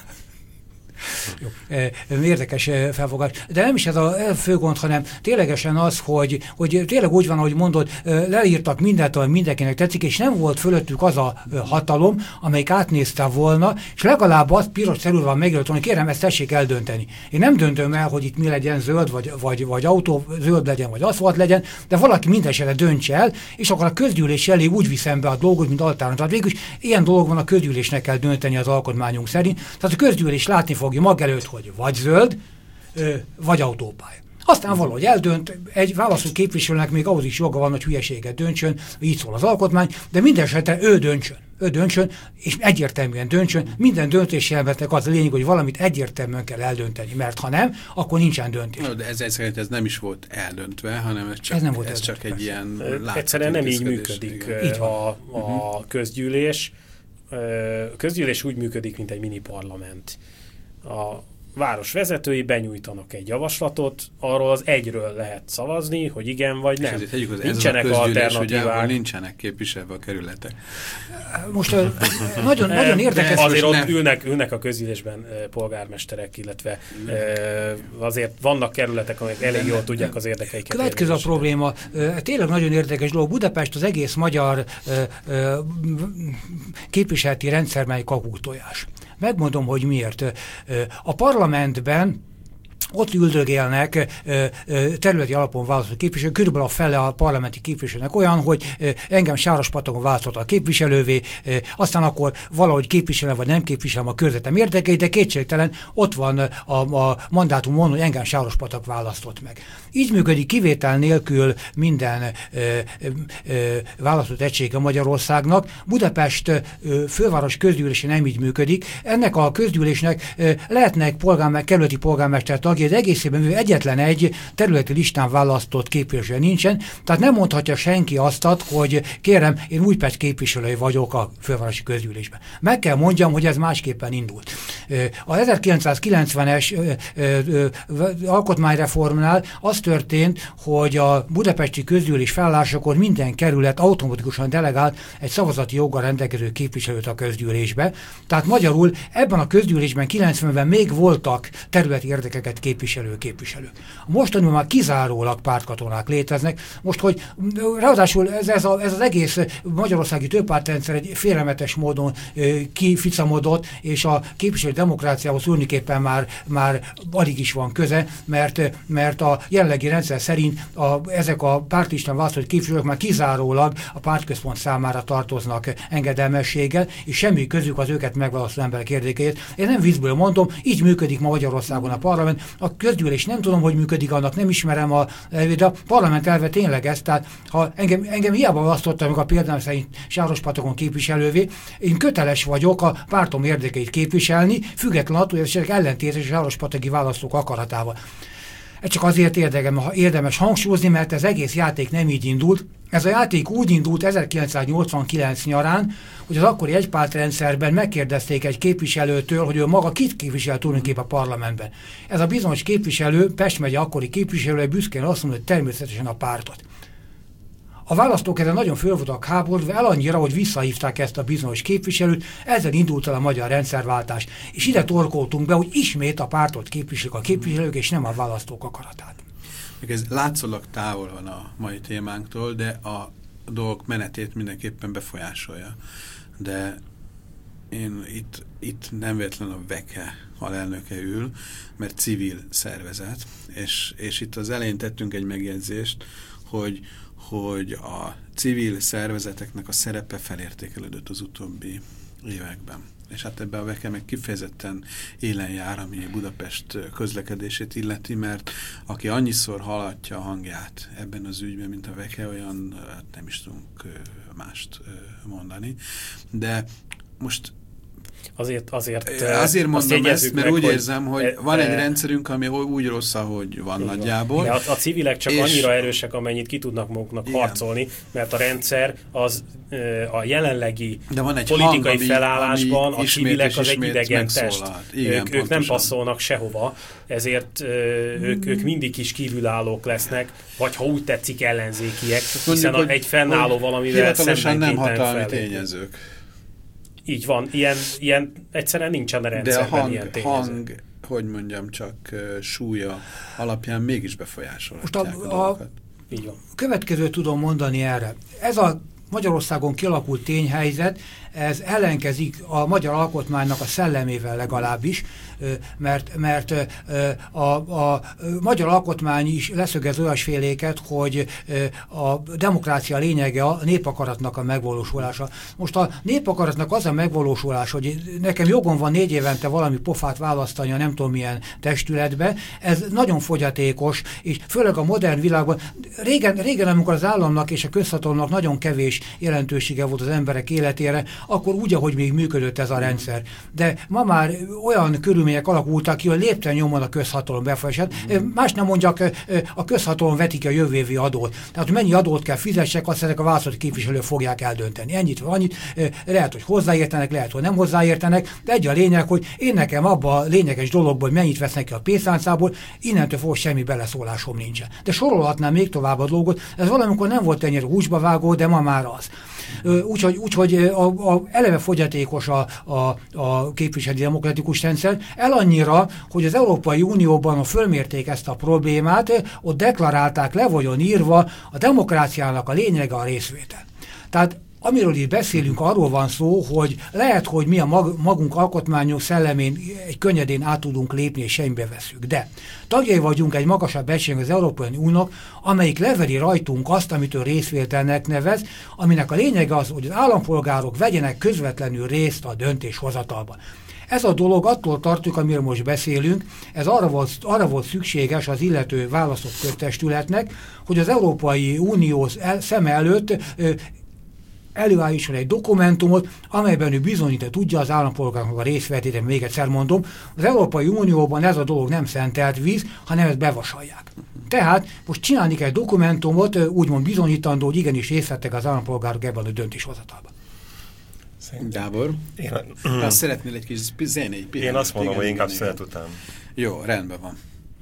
Jó, érdekes felfogás. De nem is ez a fő gond, hanem ténylegesen az, hogy, hogy tényleg úgy van, ahogy mondod, leírtak mindent, ami mindenkinek tetszik, és nem volt fölöttük az a hatalom, amelyik átnézte volna, és legalább az piros szerűen van megjelölt, hogy kérem, ezt tessék eldönteni. Én nem döntöm el, hogy itt mi legyen, zöld, vagy, vagy, vagy autó, zöld legyen, vagy aszfalt legyen, de valaki mindenesetre döntse el, és akkor a közgyűlés elé úgy viszem be a dolgot, mint alternatívát. Tehát végül is ilyen dolog van, a közgyűlésnek kell dönteni az alkotmányunk szerint. Tehát a közgyűlés látni fogja maga előtt, hogy vagy zöld, vagy autópálya. Aztán valahogy eldönt, egy választó képviselőnek még ahhoz is joga van, hogy hülyeséget döntsön, így szól az alkotmány, de minden esetre ő döntsön. Ő döntsön, és egyértelműen döntsön. Minden döntési elmetnek az a lényeg, hogy valamit egyértelműen kell eldönteni, mert ha nem, akkor nincsen döntés. No, de ez szerint ez nem is volt eldöntve, hanem ez csak, ez nem volt ez csak egy ilyen... Egyszerűen nem így működik így a, a közgyűlés. A közgyűlés úgy működik, mint egy mini parlament. A város vezetői benyújtanak egy javaslatot, arról az egyről lehet szavazni, hogy igen vagy nem. És az, nincsenek ez az a alternatívák. Ugye, nincsenek képviselve a kerületek. Most uh, nagyon, nagyon érdekes. Azért ott ülnek, ülnek a közgyűlésben uh, polgármesterek, illetve uh, azért vannak kerületek, amelyek elég jól tudják az érdekeiket. Következő a probléma. Uh, tényleg nagyon érdekes dolog. Budapest az egész magyar uh, uh, képviseleti rendszer, mely kakuktojás. Megmondom, hogy miért. A parlamentben ott üldögélnek területi alapon választott képviselők, körülbelül a fele a parlamenti képviselőnek olyan, hogy engem Sárospatagon választott a képviselővé, aztán akkor valahogy képviselem vagy nem képviselem a körzetem érdekeit, de kétségtelen ott van a, a mandátumon, hogy engem Sárospatak választott meg. Így működik kivétel nélkül minden ö, ö, választott egysége Magyarországnak. Budapest ö, főváros közgyűlése nem így működik. Ennek a közgyűlésnek ö, lehetnek polgármester, kerületi polgármester tagjai, de egészében egyetlen egy területi listán választott képviselő nincsen, tehát nem mondhatja senki azt, hogy kérem, én Újpest képviselői vagyok a fővárosi közgyűlésben. Meg kell mondjam, hogy ez másképpen indult. A ezerkilencszázkilencvenes alkotmányreformnál az történt, hogy a budapesti közgyűlés felállásakor minden kerület automatikusan delegált egy szavazati joggal rendelkező képviselőt a közgyűlésbe. Tehát magyarul ebben a közgyűlésben kilencvenben még voltak területi érdekeket képviselő képviselők. A mostaniban már kizárólag pártkatonák léteznek. Most, hogy ráadásul ez, ez, a, ez az egész magyarországi többpártrendszer egy félelmetes módon ö, kificamodott, és a képviselő demokráciához tulajdonképpen már, már alig is van köze, mert, mert a jelenlegi rendszer szerint a, ezek a pártlistán választott képviselők már kizárólag a pártközpont számára tartoznak engedelmességgel, és semmi közük az őket megválasztó emberek érdekeit. Én nem vízből mondom, így működik ma Magyarországon a parlament. A közgyűlés nem tudom, hogy működik, annak nem ismerem a de a parlament elve tényleg ez, tehát ha engem, engem hiába választottam meg a példám szerint Sárospatagon képviselővé, én köteles vagyok a pártom érdekeit képviselni, független attól, hogy ez ellentétes Sárospatagi választók akaratával. Ez csak azért érdemes hangsúlyozni, mert ez egész játék nem így indult. Ez a játék úgy indult ezerkilencszáznyolcvankilenc nyarán, hogy az akkori egypártrendszerben megkérdezték egy képviselőtől, hogy ő maga kit képvisel tulajdonképpen a parlamentben. Ez a bizonyos képviselő, Pest megye akkori képviselője büszkén azt mondta, hogy természetesen a pártot. A választók ezen nagyon föl voltak háborodva, el annyira, hogy visszahívták ezt a bizonyos képviselőt, ezzel indult el a magyar rendszerváltás. És ide torkoltunk be, hogy ismét a pártot képviselik a képviselők, és nem a választók akaratát. Ez látszólag távol van a mai témánktól, de a dolgok menetét mindenképpen befolyásolja. De én itt, itt nem véletlenül a Veke alelnöke ül, mert civil szervezet, és, és itt az elején tettünk egy megjegyzést, hogy hogy a civil szervezeteknek a szerepe felértékelődött az utóbbi években. És hát ebben a Veke meg kifejezetten élen jár, ami Budapest közlekedését illeti, mert aki annyiszor hallatja a hangját ebben az ügyben, mint a Veke, olyan nem is tudunk mást mondani. De most Azért, azért, azért mondom ezt, mert meg, úgy hogy érzem, hogy e, van egy rendszerünk, ami úgy rossz, ahogy van nagyjából. De a, a civilek csak és annyira erősek, amennyit ki tudnak maguknak igen. harcolni, mert a rendszer az a jelenlegi politikai hang, felállásban ami a civilek az egy idegen test. Igen, ők, ők nem passzolnak sehova, ezért ők, ők mindig is kívülállók lesznek, vagy ha úgy tetszik ellenzékiek, hiszen mondjuk, egy fennálló valamivel szemben nem hatalmi tényezők. Így van, ilyen, ilyen egyszerűen nincsen a rendszerben de a hang, ilyen tényező. hang, hogy mondjam, csak uh, súlya alapján mégis befolyásolhatják a, a, a dolgokat. Így van. Következőt tudom mondani erre. Ez a Magyarországon kialakult tényhelyzet, ez ellenkezik a magyar alkotmánynak a szellemével legalábbis, mert, mert a, a magyar alkotmány is leszögez olyasféléket, hogy a demokrácia lényege a népakaratnak a megvalósulása. Most a népakaratnak az a megvalósulása, hogy nekem jogom van négy évente valami pofát választani a nem tudom milyen testületbe, ez nagyon fogyatékos, és főleg a modern világban, régen, régen amikor az államnak és a közhatalomnak nagyon kevés jelentősége volt az emberek életére, akkor úgy, ahogy még működött ez a rendszer. De ma már olyan körülmények alakultak ki, hogy lépten nyomon a közhatalom befolyását. Mm. Más nem mondjak, a közhatalom vetik ki a jövő évi adót. Tehát, hogy mennyi adót kell fizessek, azt ezek a választott képviselők fogják eldönteni. Ennyit vagy annyit. Lehet, hogy hozzáértenek, lehet, hogy nem hozzáértenek, de egy a lényeg, hogy én nekem abban a lényeges dologból, hogy mennyit vesznek ki a pénztáncából, innentől fog semmi beleszólásom nincsen. De sorolhatnám még tovább a dolgot. Ez valamikor nem volt ennyire húsba vágó, de ma már az. Úgyhogy úgy, hogy a, a eleve fogyatékos a, a, a képviseleti demokratikus rendszer, el annyira, hogy az Európai Unióban a fölmérték ezt a problémát, ott deklarálták, le vagyon írva, a demokráciának a lényege a részvétel. Tehát amiről itt beszélünk, arról van szó, hogy lehet, hogy mi a mag, magunk alkotmányos szellemén egy könnyedén át tudunk lépni, és semmibe veszünk. De tagjai vagyunk egy magasabb egységnek, az Európai Uniónak, amelyik leveri rajtunk azt, amitől részvételnek nevez, aminek a lényege az, hogy az állampolgárok vegyenek közvetlenül részt a döntéshozatalban. Ez a dolog attól tartjuk, amiről most beszélünk, ez arra volt, arra volt szükséges az illető választott köztestületnek, hogy az Európai Unió el, szeme előtt ö, előállítson egy dokumentumot, amelyben ő bizonyítani tudja az állampolgároknak a részvételét. Még egyszer mondom, az Európai Unióban ez a dolog nem szentelt víz, hanem ezt bevasalják. Tehát most csinálni kell egy dokumentumot, úgymond bizonyítandó, hogy igenis részt vettek az állampolgárok ebben a döntéshozatalban. Gábor, én a... azt szeretnél egy kis zenei pihenőt? Én azt mondom, hogy inkább szünet után. Jó, rendben van.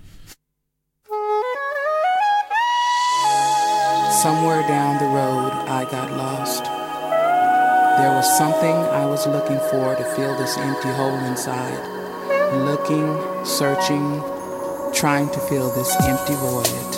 Somewhere down the road I got lost. There was something I was looking for to fill this empty hole inside. Looking, searching, trying to fill this empty void.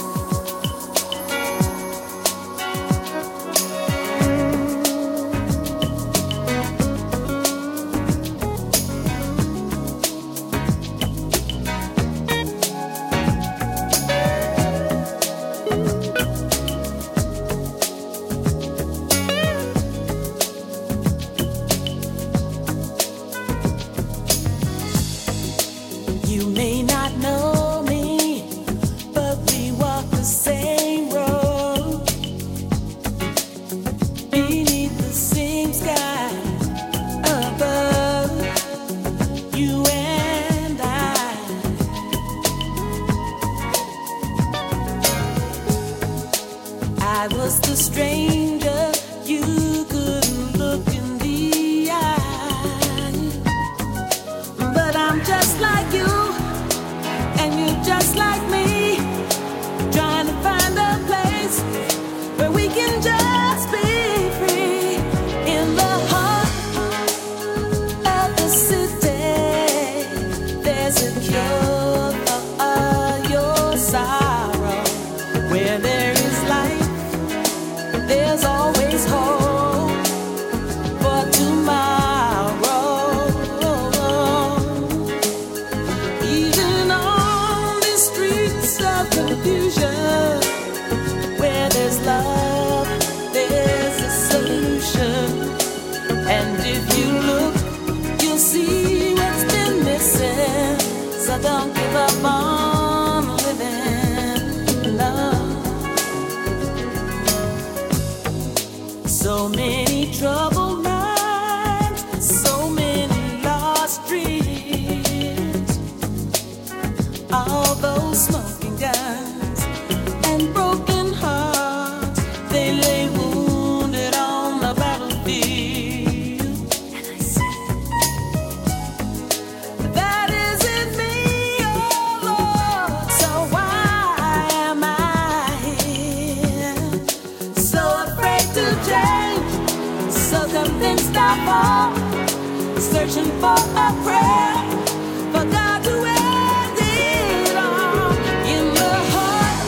Searching for a prayer for God to end it all in the heart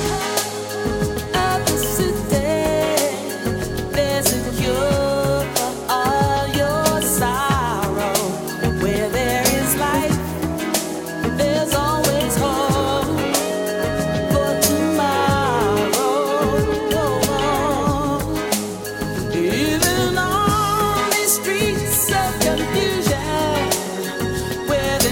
of the city. There's a cure for all your sorrow. Where there is life, there's always hope for tomorrow. Even on these streets of confusion, where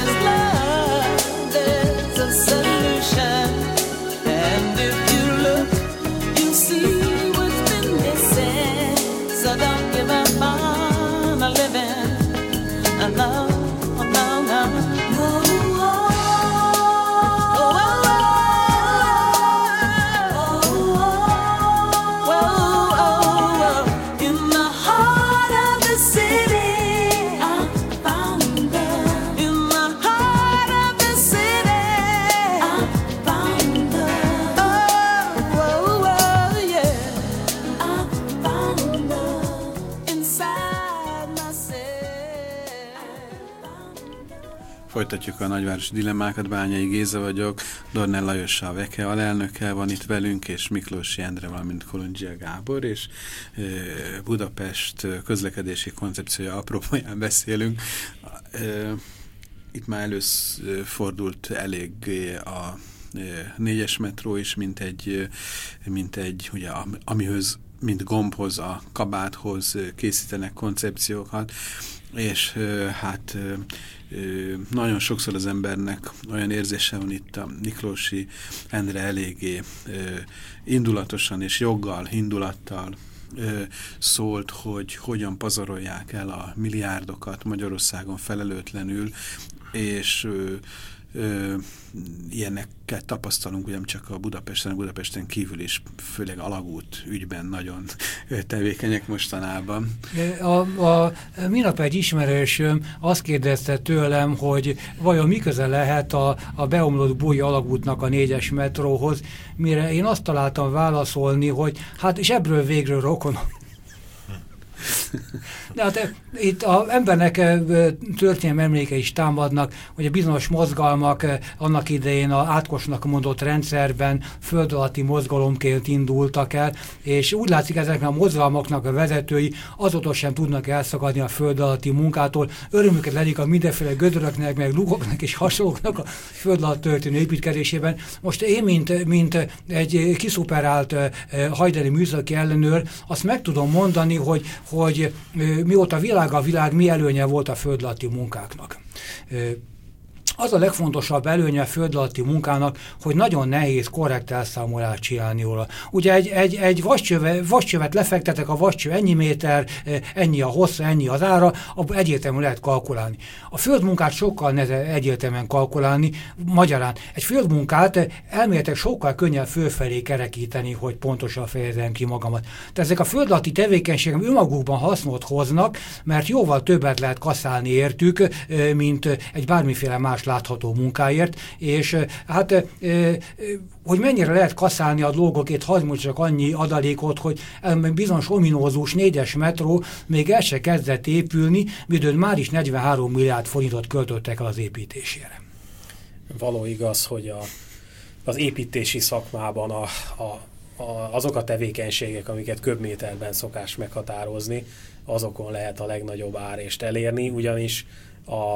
Folytatjuk a nagyvárosi dilemmákat, Bányai Géza vagyok, Dornell Lajossal, a Veke alelnöke van itt velünk, és Miklósi Endre, valamint Kolondzsia Gábor, és e, Budapest közlekedési koncepciója apropóján beszélünk. E, itt már előfordult elég a négyes metró is, mint egy, mint egy ugye, amihöz, mint gombhoz, a kabáthoz készítenek koncepciókat, és hát nagyon sokszor az embernek olyan érzése van itt a Miklósi Endre eléggé indulatosan és joggal, indulattal szólt, hogy hogyan pazarolják el a milliárdokat Magyarországon felelőtlenül, és Ö, ilyeneket tapasztalunk ugyan csak a Budapesten, a Budapesten kívül is, főleg alagút ügyben nagyon tevékenyek mostanában. A, a, minap egy ismerősöm azt kérdezte tőlem, hogy vajon mi köze lehet a, a beomlott Bújj alagútnak a négyes metróhoz, mire én azt találtam válaszolni, hogy hát és ebből végről rokonok. De hát itt az embernek történelmi emléke is támadnak, hogy a bizonyos mozgalmak annak idején a Átkosnak mondott rendszerben föld alatti mozgalomként indultak el, és úgy látszik, ezeknek a mozgalmaknak a vezetői azóta sem tudnak elszakadni a föld alatti munkától. Örömüket lelik a mindenféle gödöröknek, meg lukoknak és hasonlóknak a föld alatt történő építkezésében. Most én, mint, mint egy kiszuperált hajdani műszaki ellenőr, azt meg tudom mondani, hogy, hogy mióta világ a világ, mi előnye volt a föld alatti munkáknak. Az a legfontosabb előnye a föld alatti munkának, hogy nagyon nehéz korrekt elszámolást csinálni róla. Ugye egy, egy, egy vascsöve, vascsövet lefektetek, a vascső ennyi méter, ennyi a hossza, ennyi az ára, abban egyértelműen lehet kalkulálni. A földmunkát sokkal nehezebb egyértelműen kalkulálni, magyarán egy földmunkát elméletek sokkal könnyebb fölfelé kerekíteni, hogy pontosan fejezem ki magamat. Tehát ezek a föld alatti tevékenységek önmagukban hasznot hoznak, mert jóval többet lehet kaszálni értük, mint egy bármiféle más látható munkáért, és hát, hogy mennyire lehet kaszálni a dolgokért, hadd mondjak annyi adalékot, hogy bizonyos ominózus négyes metró még el se kezdett épülni, midőn már is negyvenhárom milliárd forintot költöttek el az építésére. Való igaz, hogy a, az építési szakmában a, a, a, azok a tevékenységek, amiket köbméterben szokás meghatározni, azokon lehet a legnagyobb árést elérni, ugyanis a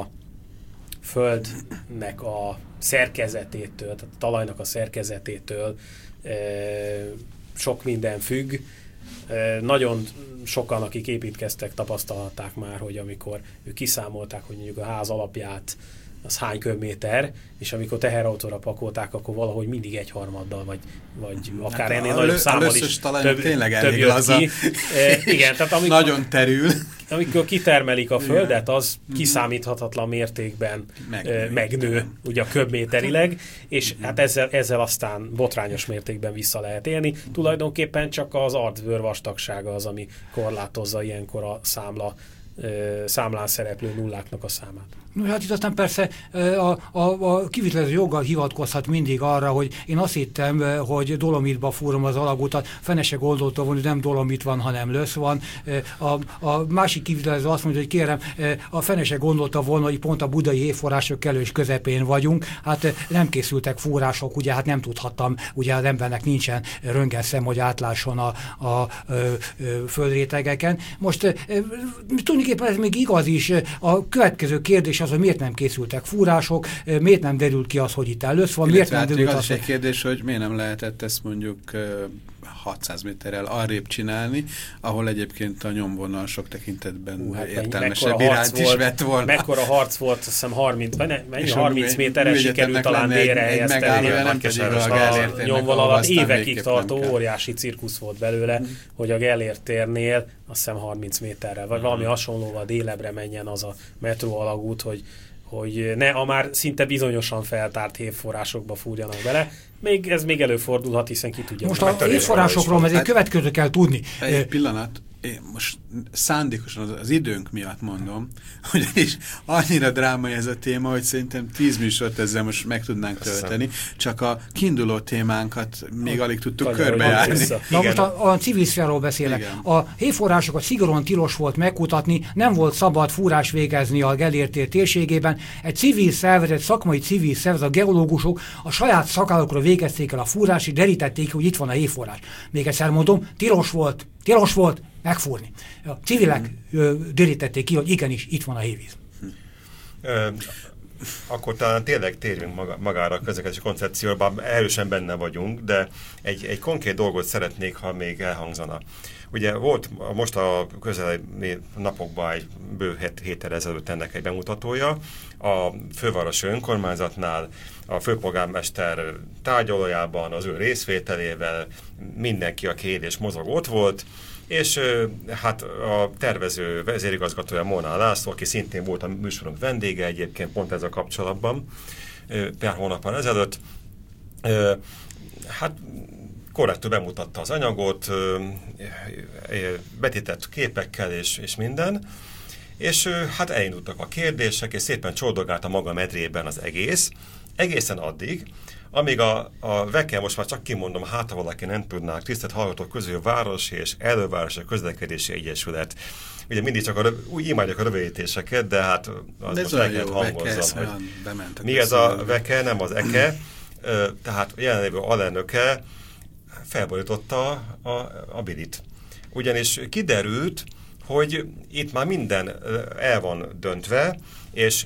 földnek a szerkezetétől, tehát a talajnak a szerkezetétől e, sok minden függ. E, nagyon sokan, akik építkeztek, tapasztalhatták már, hogy amikor ők kiszámolták, hogy mondjuk a ház alapját az hány köbméter, és amikor teherautóra pakolták, akkor valahogy mindig egyharmaddal, vagy, vagy akár hát ennél nagyobb számmal is több, több jött ki. E, igen, tehát amikor, nagyon terül. Amikor kitermelik a földet, az kiszámíthatatlan mértékben megnő, megnő ugye a köbméterileg, és hát ezzel, ezzel aztán botrányos mértékben vissza lehet élni. Tulajdonképpen csak az arcbőr vastagsága az, ami korlátozza ilyenkor a számla, számlán szereplő nulláknak a számát. No, hát itt aztán persze a, a, a kivitelező joggal hivatkozhat mindig arra, hogy én azt hittem, hogy dolomitba fúrom az alagutat, fene se gondolta volna, hogy nem dolomit van, hanem lösz van. A, a másik kivitelező azt mondja, hogy kérem, a fene se gondolta volna, hogy pont a budai évforrások kellős közepén vagyunk, hát nem készültek fúrások, ugye hát nem tudhattam, ugye az embernek nincsen röntgenszem, hogy átlásson a, a, a, a földrétegeken. Most tulajdonképpen ez még igaz is, a következő kérdés az, hogy miért nem készültek fúrások, miért nem derült ki az, hogy itt elősz van, miért nem derült az, az, egy kérdés, hogy miért nem lehetett ezt mondjuk hatszáz méterrel arrébb csinálni, ahol egyébként a nyomvonal sok tekintetben uh, hát értelmesebb irányt is vett volna. Mekkora harc volt, azt hiszem harminc, mennyi harminc méterre sikerült talán délre helyezteni a nyomvonalat. Évekig tartó óriási cirkusz volt belőle, hmm. hogy a Gellért térnél azt hiszem harminc méterrel, vagy valami hasonlóval délebre menjen az a metró alagút, hogy hogy ne a már szinte bizonyosan feltárt hévforrásokba fúrjanak bele. Még, ez még előfordulhat, hiszen ki tudja. Most a hévforrásokról ezért következő kell tudni. Egy pillanat, én most szándékosan az, az időnk miatt mondom, hogy is annyira drámai ez a téma, hogy szerintem tíz műsort ezzel most meg tudnánk tölteni, csak a kiinduló témánkat még alig tudtuk körbejárni. Na most a, a civil szféráról beszélek. Igen. A hévforrásokat szigorúan tilos volt megkutatni, nem volt szabad fúrás végezni a Gellért tér térségében. Egy civil szervezet, szakmai civil szervezet, a geológusok a saját szakálukra végezték el a fúrást, és derítették, hogy itt van a hévforrás. Még egyszer mondom, tilos volt, tilos volt megfúrni. A civilek hmm. derítették ki, hogy igenis, itt van a hévíz. Hmm. Akkor talán tényleg térjünk maga, magára a közlekedési koncepcióban, erősen benne vagyunk, de egy, egy konkrét dolgot szeretnék, ha még elhangzana. Ugye volt most a közelebbi napokban egy bő héttel ezelőtt ennek egy bemutatója, a fővárosi önkormányzatnál a főpolgármester tárgyalójában az ő részvételével mindenki, aki él és mozog, ott volt, és hát a tervező vezérigazgatója Molnár László, aki szintén volt a műsorunk vendége egyébként pont ezzel kapcsolatban pár hónappal ezelőtt, hát korrektül bemutatta az anyagot, betített képekkel és, és minden, és hát elindultak a kérdések, és szépen csordogált a maga medrében az egész, egészen addig, amíg a, a veke, most már csak kimondom, hát ha valaki nem tudnák, tisztelt hallgatók közül a Városi és Elővárosi Közlekedési Egyesület. Ugye mindig csak a, úgy imádják a rövidítéseket, de hát az de most meg lehet hangozzam, hogy mi ez a veke, nem az eke, tehát jelenlévő alelnöke felborította a, a bilit. Ugyanis kiderült, hogy itt már minden el van döntve, és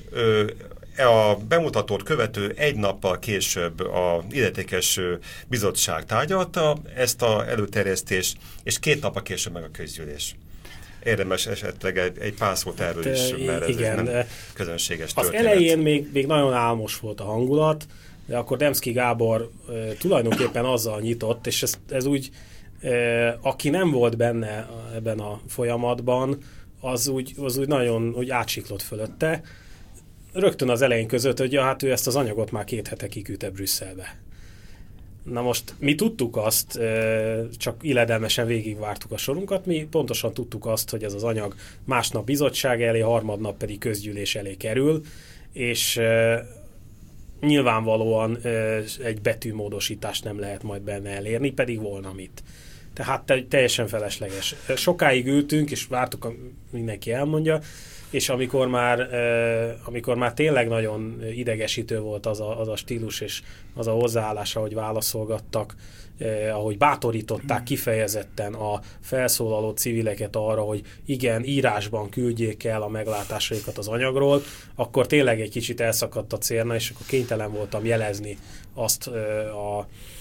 a bemutatót követő egy nappal később a illetékes bizottság tárgyalta ezt az előterjesztést, és két nappal később meg a közgyűlés. Érdemes esetleg egy, egy pár szót erről is, mert ez igen, nem közönséges történet. Az elején még, még nagyon álmos volt a hangulat, de akkor Demszky Gábor e, tulajdonképpen azzal nyitott, és ez, ez úgy, e, aki nem volt benne ebben a folyamatban, az úgy, az úgy nagyon úgy átsiklott fölötte. Rögtön az elején között, hogy ja, hát ő ezt az anyagot már két hete kiküldte Brüsszelbe. Na most mi tudtuk azt, csak illedelmesen végigvártuk a sorunkat, mi pontosan tudtuk azt, hogy ez az anyag másnap bizottság elé, harmadnap pedig közgyűlés elé kerül, és nyilvánvalóan egy betűmódosítást nem lehet majd benne elérni, pedig volna mit. Tehát teljesen felesleges. Sokáig ültünk, és vártuk, mindenki elmondja, és amikor már, eh, amikor már tényleg nagyon idegesítő volt az a, az a stílus és az a hozzáállás, ahogy válaszolgattak, eh, ahogy bátorították kifejezetten a felszólaló civileket arra, hogy igen, írásban küldjék el a meglátásaikat az anyagról, akkor tényleg egy kicsit elszakadt a cérna, és akkor kénytelen voltam jelezni azt eh, a,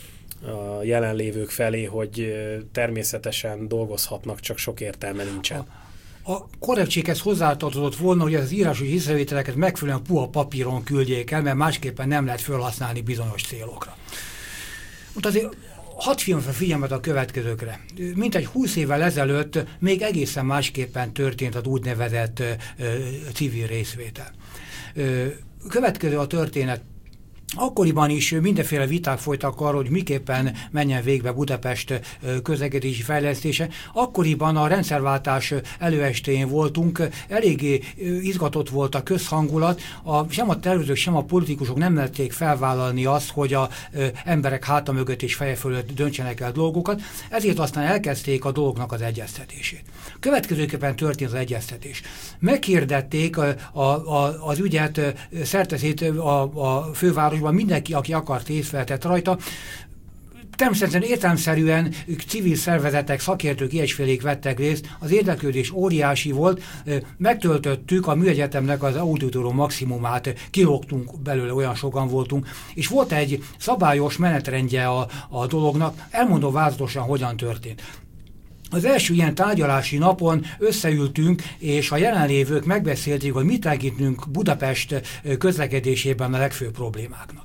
a jelenlévők felé, hogy eh, természetesen dolgozhatnak, csak sok értelme nincsen. A korrektséghez hozzátartozott volna, hogy az írásos észrevételeket megfelelően puha papíron küldjék el, mert másképpen nem lehet felhasználni bizonyos célokra. Most azért hadd hívjam fel figyelmet a következőkre. Mintegy húsz évvel ezelőtt még egészen másképpen történt az úgynevezett ö, civil részvétel. Ö, következő a történet. Akkoriban is mindenféle viták folytak arról, hogy miképpen menjen végbe Budapest közlekedési fejlesztése. Akkoriban a rendszerváltás előestéjén voltunk, eléggé izgatott volt a közhangulat, a, sem a tervezők, sem a politikusok nem merték felvállalni azt, hogy az emberek háta mögött és feje fölött döntsenek el dolgokat, ezért aztán elkezdték a dolgoknak az egyeztetését. Következőképpen történt az egyeztetés. Meghirdették a, a, a, az ügyet szerteszét a, a főváros, mindenki, aki akart részt vehetett rajta. Természetesen értelemszerűen civil szervezetek, szakértők, ilyesfélék vettek részt, az érdeklődés óriási volt, megtöltöttük a műegyetemnek az auditorium maximumát, kilógtunk belőle, olyan sokan voltunk, és volt egy szabályos menetrendje a, a dolognak, elmondom vázlatosan, hogyan történt. Az első ilyen tárgyalási napon összeültünk, és a jelenlévők megbeszélték, hogy mit tekintünk Budapest közlekedésében a legfőbb problémáknak.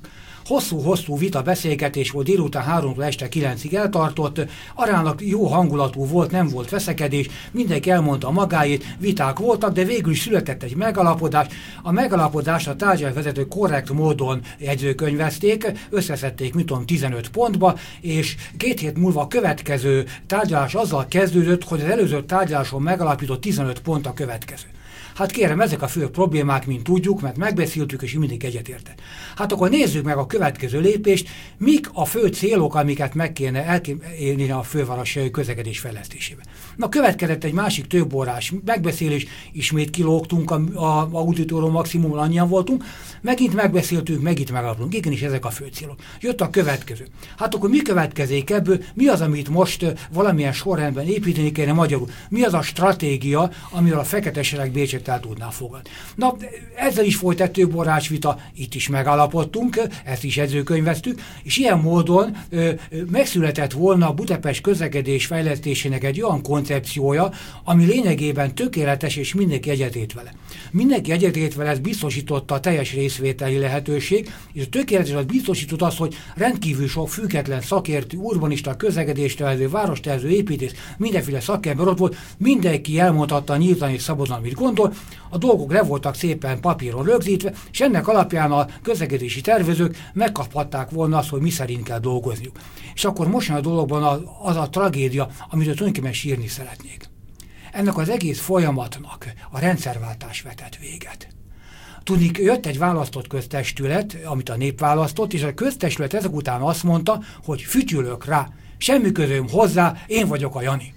hosszú-hosszú vita beszélgetés volt, délután háromtól este kilencig eltartott, aránylag jó hangulatú volt, nem volt veszekedés, mindenki elmondta magáét, viták voltak, de végül is született egy megalapodás. A megalapodást a tárgyalvezetők korrekt módon jegyzőkönyvezték, összeszedték, mit tudom, tizenöt pontba, és két hét múlva a következő tárgyalás azzal kezdődött, hogy az előző tárgyaláson megalapított tizenöt pont a következő. Hát kérem, ezek a fő problémák, mint tudjuk, mert megbeszéltük, és mindig egyetértett. Hát akkor nézzük meg a következő lépést, mik a fő célok, amiket meg kéne elérni a főváros közlekedés fejlesztésében. Na, következett egy másik többórás megbeszélés, ismét kilógtunk a, a auditorium maximumon, annyian voltunk, megint megbeszéltünk, megint megalapulunk. Igenis, ezek a fő célok. Jött a következő. Hát akkor mi következik ebből? Mi az, amit most valamilyen sorrendben építeni kéne magyarul? Mi az a stratégia, amivel a Fekete Sereg Bécset el tudná fogadni? Na, ezzel is folyt egy többórás vita, itt is megállapodtunk, ezt is jegyzőkönyveztük, és ilyen módon ö, ö, megszületett volna a Budapest közlekedés fejlesztésének egy olyan koncepciója, ami lényegében tökéletes, és mindenki egyetért vele. Mindenki egyetért vele, ez biztosította a teljes részvételi lehetőség, és a tökéletes az biztosított az, hogy rendkívül sok független szakértő, urbanista, közlekedéstervező, várostervező, építész, mindenféle szakember ott volt, mindenki elmondhatta nyíltan és szabadon, amit gondol, a dolgok le voltak szépen papíron rögzítve, és ennek alapján a közlekedési tervezők megkaphatták volna azt, hogy mi szerint kell dolgozniuk. És akkor most a dologban az, az a tragédia, amit tulajdonképpen sírni szeretnék. Ennek az egész folyamatnak a rendszerváltás vetett véget. Tudni, jött egy választott köztestület, amit a nép választott, és a köztestület ezek után azt mondta, hogy fütyülök rá, semmi közöm hozzá, én vagyok a Jani.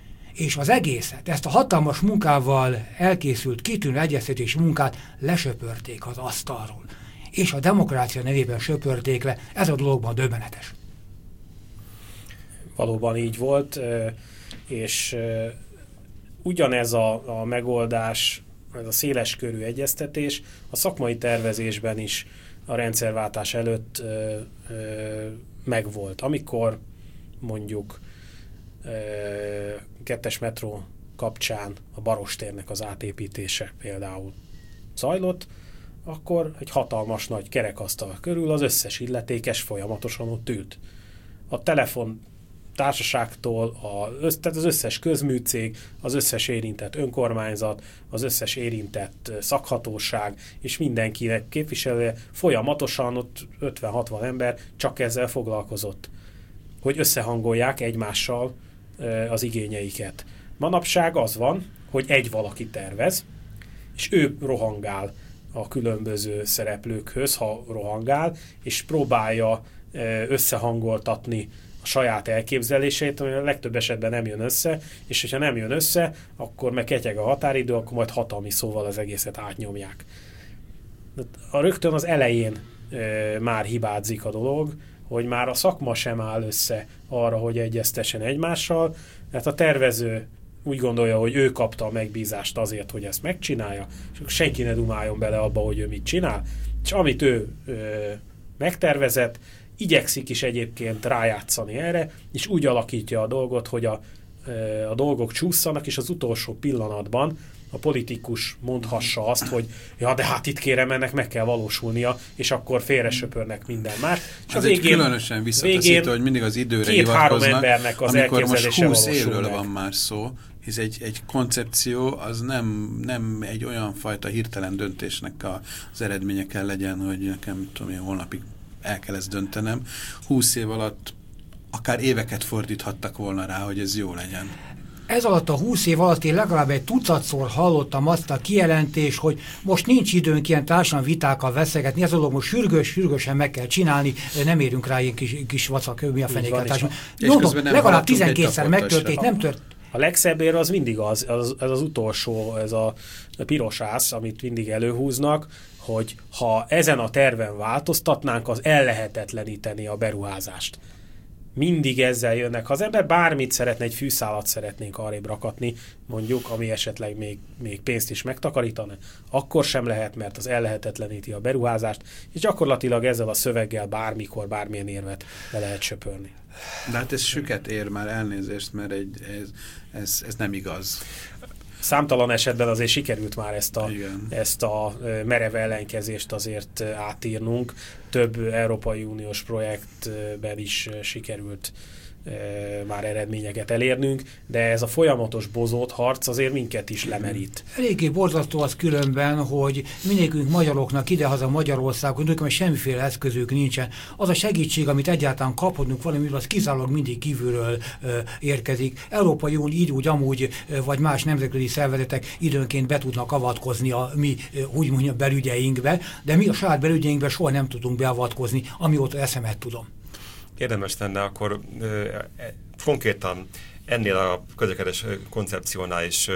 És az egészet, ezt a hatalmas munkával elkészült, kitűnő egyeztetési munkát lesöpörték az asztalról. És a demokrácia nevében söpörték le, ez a dologban döbbenetes. Valóban így volt, és ugyanez a, a megoldás, ez a széleskörű egyeztetés a szakmai tervezésben is a rendszerváltás előtt ö, ö, megvolt. Amikor mondjuk ö, kettes metró kapcsán a Barostérnek az átépítése például zajlott, akkor egy hatalmas nagy kerekasztal körül az összes illetékes folyamatosan ott ült. A telefon társaságtól, a, tehát az összes közműcég, az összes érintett önkormányzat, az összes érintett szakhatóság, és mindenkinek képviselője folyamatosan ott ötven-hatvan ember csak ezzel foglalkozott, hogy összehangolják egymással az igényeiket. Manapság az van, hogy egy valaki tervez, és ő rohangál a különböző szereplőkhöz, ha rohangál, és próbálja összehangoltatni saját elképzeléseit, ami a legtöbb esetben nem jön össze, és hogyha nem jön össze, akkor meg ketyeg a határidő, akkor majd hatalmi szóval az egészet átnyomják. A rögtön az elején e, már hibázik a dolog, hogy már a szakma sem áll össze arra, hogy egyeztessen egymással, mert a tervező úgy gondolja, hogy ő kapta a megbízást azért, hogy ezt megcsinálja, és senki ne dumáljon bele abba, hogy ő mit csinál, és amit ő e, megtervezett, igyekszik is egyébként rájátszani erre, és úgy alakítja a dolgot, hogy a, a dolgok csúszanak, és az utolsó pillanatban a politikus mondhassa azt, hogy ja, de hát itt kérem, ennek meg kell valósulnia, és akkor félresöpörnek minden más. És az egy különösen visszataszító, hogy mindig az időre hivatkoznak, amikor most húsz évről van már szó, hisz egy, egy koncepció az nem, nem egy olyan fajta hirtelen döntésnek a, az eredménye kell legyen, hogy nekem tudom én, holnapig el kell ezt döntenem. Húsz év alatt akár éveket fordíthattak volna rá, hogy ez jó legyen. Ez alatt a húsz év alatt én legalább egy tucatszor hallottam azt a kijelentést, hogy most nincs időnk ilyen társadalmi vitákkal veszegetni, ez a dolog most sürgős, sürgősen meg kell csinálni, nem érünk rá ilyen kis, kis vacak, mi a fenéket. Legalább tizenkétszer megtörtént, nem tört. A legszebb ér az mindig az, az, az, az utolsó, ez a, a piros ász, amit mindig előhúznak, hogy ha ezen a terven változtatnánk, az ellehetetleníteni a beruházást. Mindig ezzel jönnek. Ha az ember bármit szeretne, egy fűszálat szeretnénk arrébb rakatni, mondjuk, ami esetleg még, még pénzt is megtakarítana, akkor sem lehet, mert az ellehetetleníti a beruházást, és gyakorlatilag ezzel a szöveggel bármikor, bármilyen érvet le lehet söpörni. De hát ez süket ér már, elnézést, mert egy, ez, ez, ez nem igaz. számtalan esetben azért sikerült már ezt a, ezt a merev ellenkezést azért átírnunk. Több Európai Uniós projektben is sikerült már eredményeket elérnünk, de ez a folyamatos bozót harc azért minket is lemerít. Eléggé borzasztó az különben, hogy mindenkünk magyaroknak idehaza Magyarországon, hogy semmiféle eszközük nincsen. Az a segítség, amit egyáltalán kaphatunk valamit, az kizárólag mindig kívülről ö, érkezik. Európai Unió így úgy amúgy, ö, vagy más nemzetközi szervezetek időnként be tudnak avatkozni a mi, ö, úgy mondjam, belügyeinkbe, de mi a saját belügyeinkbe soha nem tudunk beavatkozni, amióta eszemet tudom. Érdemes lenne akkor ö, konkrétan ennél a közlekedés koncepciónál is ö,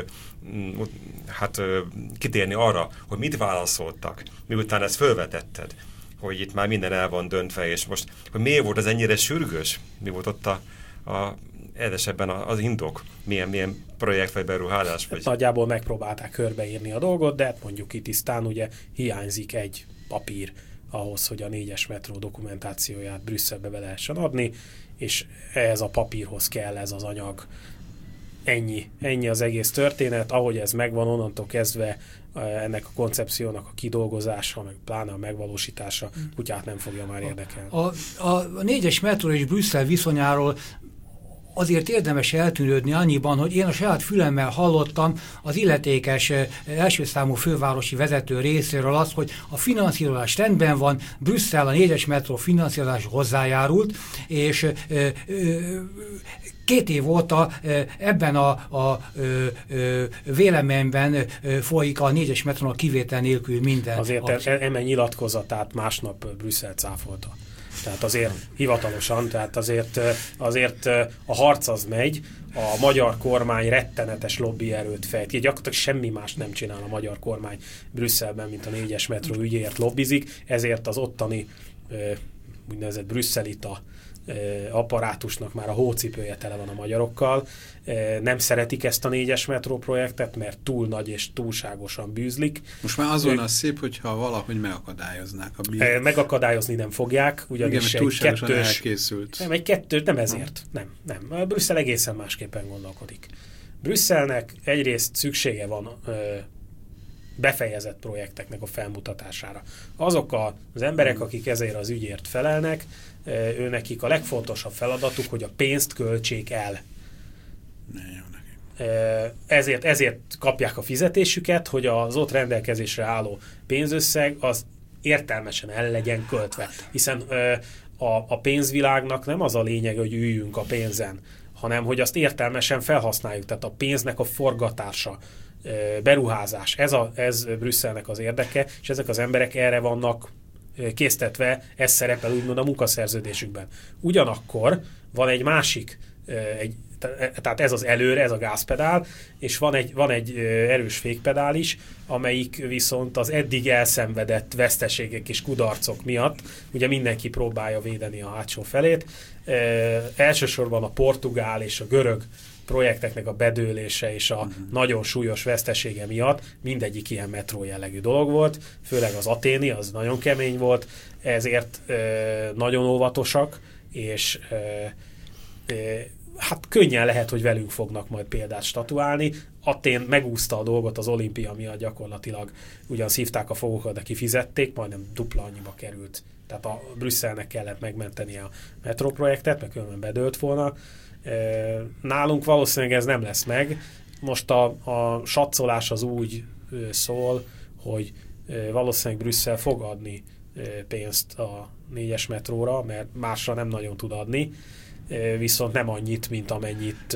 hát ö, kitérni arra, hogy mit válaszoltak, miután ezt fölvetetted, hogy itt már minden el van döntve, és most, hogy miért volt ez ennyire sürgős, mi volt ott a, a esetben az indok, milyen, milyen projekt vagy beruhálás? Vagy... Nagyjából megpróbálták körbeírni a dolgot, de mondjuk ki tisztán ugye hiányzik egy papír ahhoz, hogy a négyes metró dokumentációját Brüsszelbe be lehessen adni, és ehhez a papírhoz kell ez az anyag. Ennyi. Ennyi az egész történet. Ahogy ez megvan, onnantól kezdve ennek a koncepciónak a kidolgozása, meg pláne a megvalósítása kutyát nem fogja már érdekelni. A, a, a négyes metró és Brüsszel viszonyáról azért érdemes eltűnődni annyiban, hogy én a saját fülemmel hallottam az illetékes első számú fővárosi vezető részéről azt, hogy a finanszírozás rendben van, Brüsszel a négyes metró finanszírozás hozzájárult, és ö, ö, két év óta ebben a, a ö, véleményben folyik a négyes metrónak kivétel nélkül minden. Azért eme nyilatkozatát másnap Brüsszel cáfolta. Tehát azért hivatalosan, tehát azért, azért a harc az megy, a magyar kormány rettenetes lobbyerőt fejt ki, gyakorlatilag semmi más nem csinál a magyar kormány Brüsszelben, mint a négyes metró ügyéért lobbizik, ezért az ottani úgynevezett brüsszelita apparátusnak már a hócipője tele van a magyarokkal. Nem szeretik ezt a négyes metró projektet, mert túl nagy és túlságosan bűzlik. Most már az volna szép, hogyha valahogy megakadályoznák a bírt. Megakadályozni nem fogják, ugyanis igen, egy kettős... elkészült. Nem, egy kettő, nem ezért. Nem, nem. A Brüsszel egészen másképpen gondolkodik. Brüsszelnek egyrészt szüksége van ö, befejezett projekteknek a felmutatására. Azok az emberek, akik ezért az ügyért felelnek, ő nekik a legfontosabb feladatuk, hogy a pénzt költsék el. Ezért, ezért kapják a fizetésüket, hogy az ott rendelkezésre álló pénzösszeg az értelmesen el legyen költve. Hiszen a, a pénzvilágnak nem az a lényeg, hogy üljünk a pénzen, hanem hogy azt értelmesen felhasználjuk. Tehát a pénznek a forgatása, beruházás, ez, a, ez Brüsszelnek az érdeke, és ezek az emberek erre vannak késztetve, ez szerepel úgymond a munkaszerződésükben. Ugyanakkor van egy másik, egy, tehát ez az előre, ez a gázpedál, és van egy, van egy erős fékpedál is, amelyik viszont az eddig elszenvedett veszteségek és kudarcok miatt, ugye mindenki próbálja védeni a hátsó felét. E, elsősorban a portugál és a görög projekteknek a bedőlése és a uh-huh. nagyon súlyos vesztesége miatt mindegyik ilyen metró jellegű dolog volt, főleg az aténi, az nagyon kemény volt, ezért e, nagyon óvatosak, és e, e, hát könnyen lehet, hogy velünk fognak majd példát statuálni. Atén megúszta a dolgot az olimpia miatt gyakorlatilag, ugyan szívták a fogokat, de kifizették, majdnem dupla annyiba került. Tehát a Brüsszelnek kellett megmenteni a metróprojektet, mert különben bedőlt volna. Nálunk valószínűleg ez nem lesz meg. Most a, a satszolás az úgy szól, hogy valószínűleg Brüsszel fog adni pénzt a négyes metróra, mert másra nem nagyon tud adni, viszont nem annyit, mint amennyit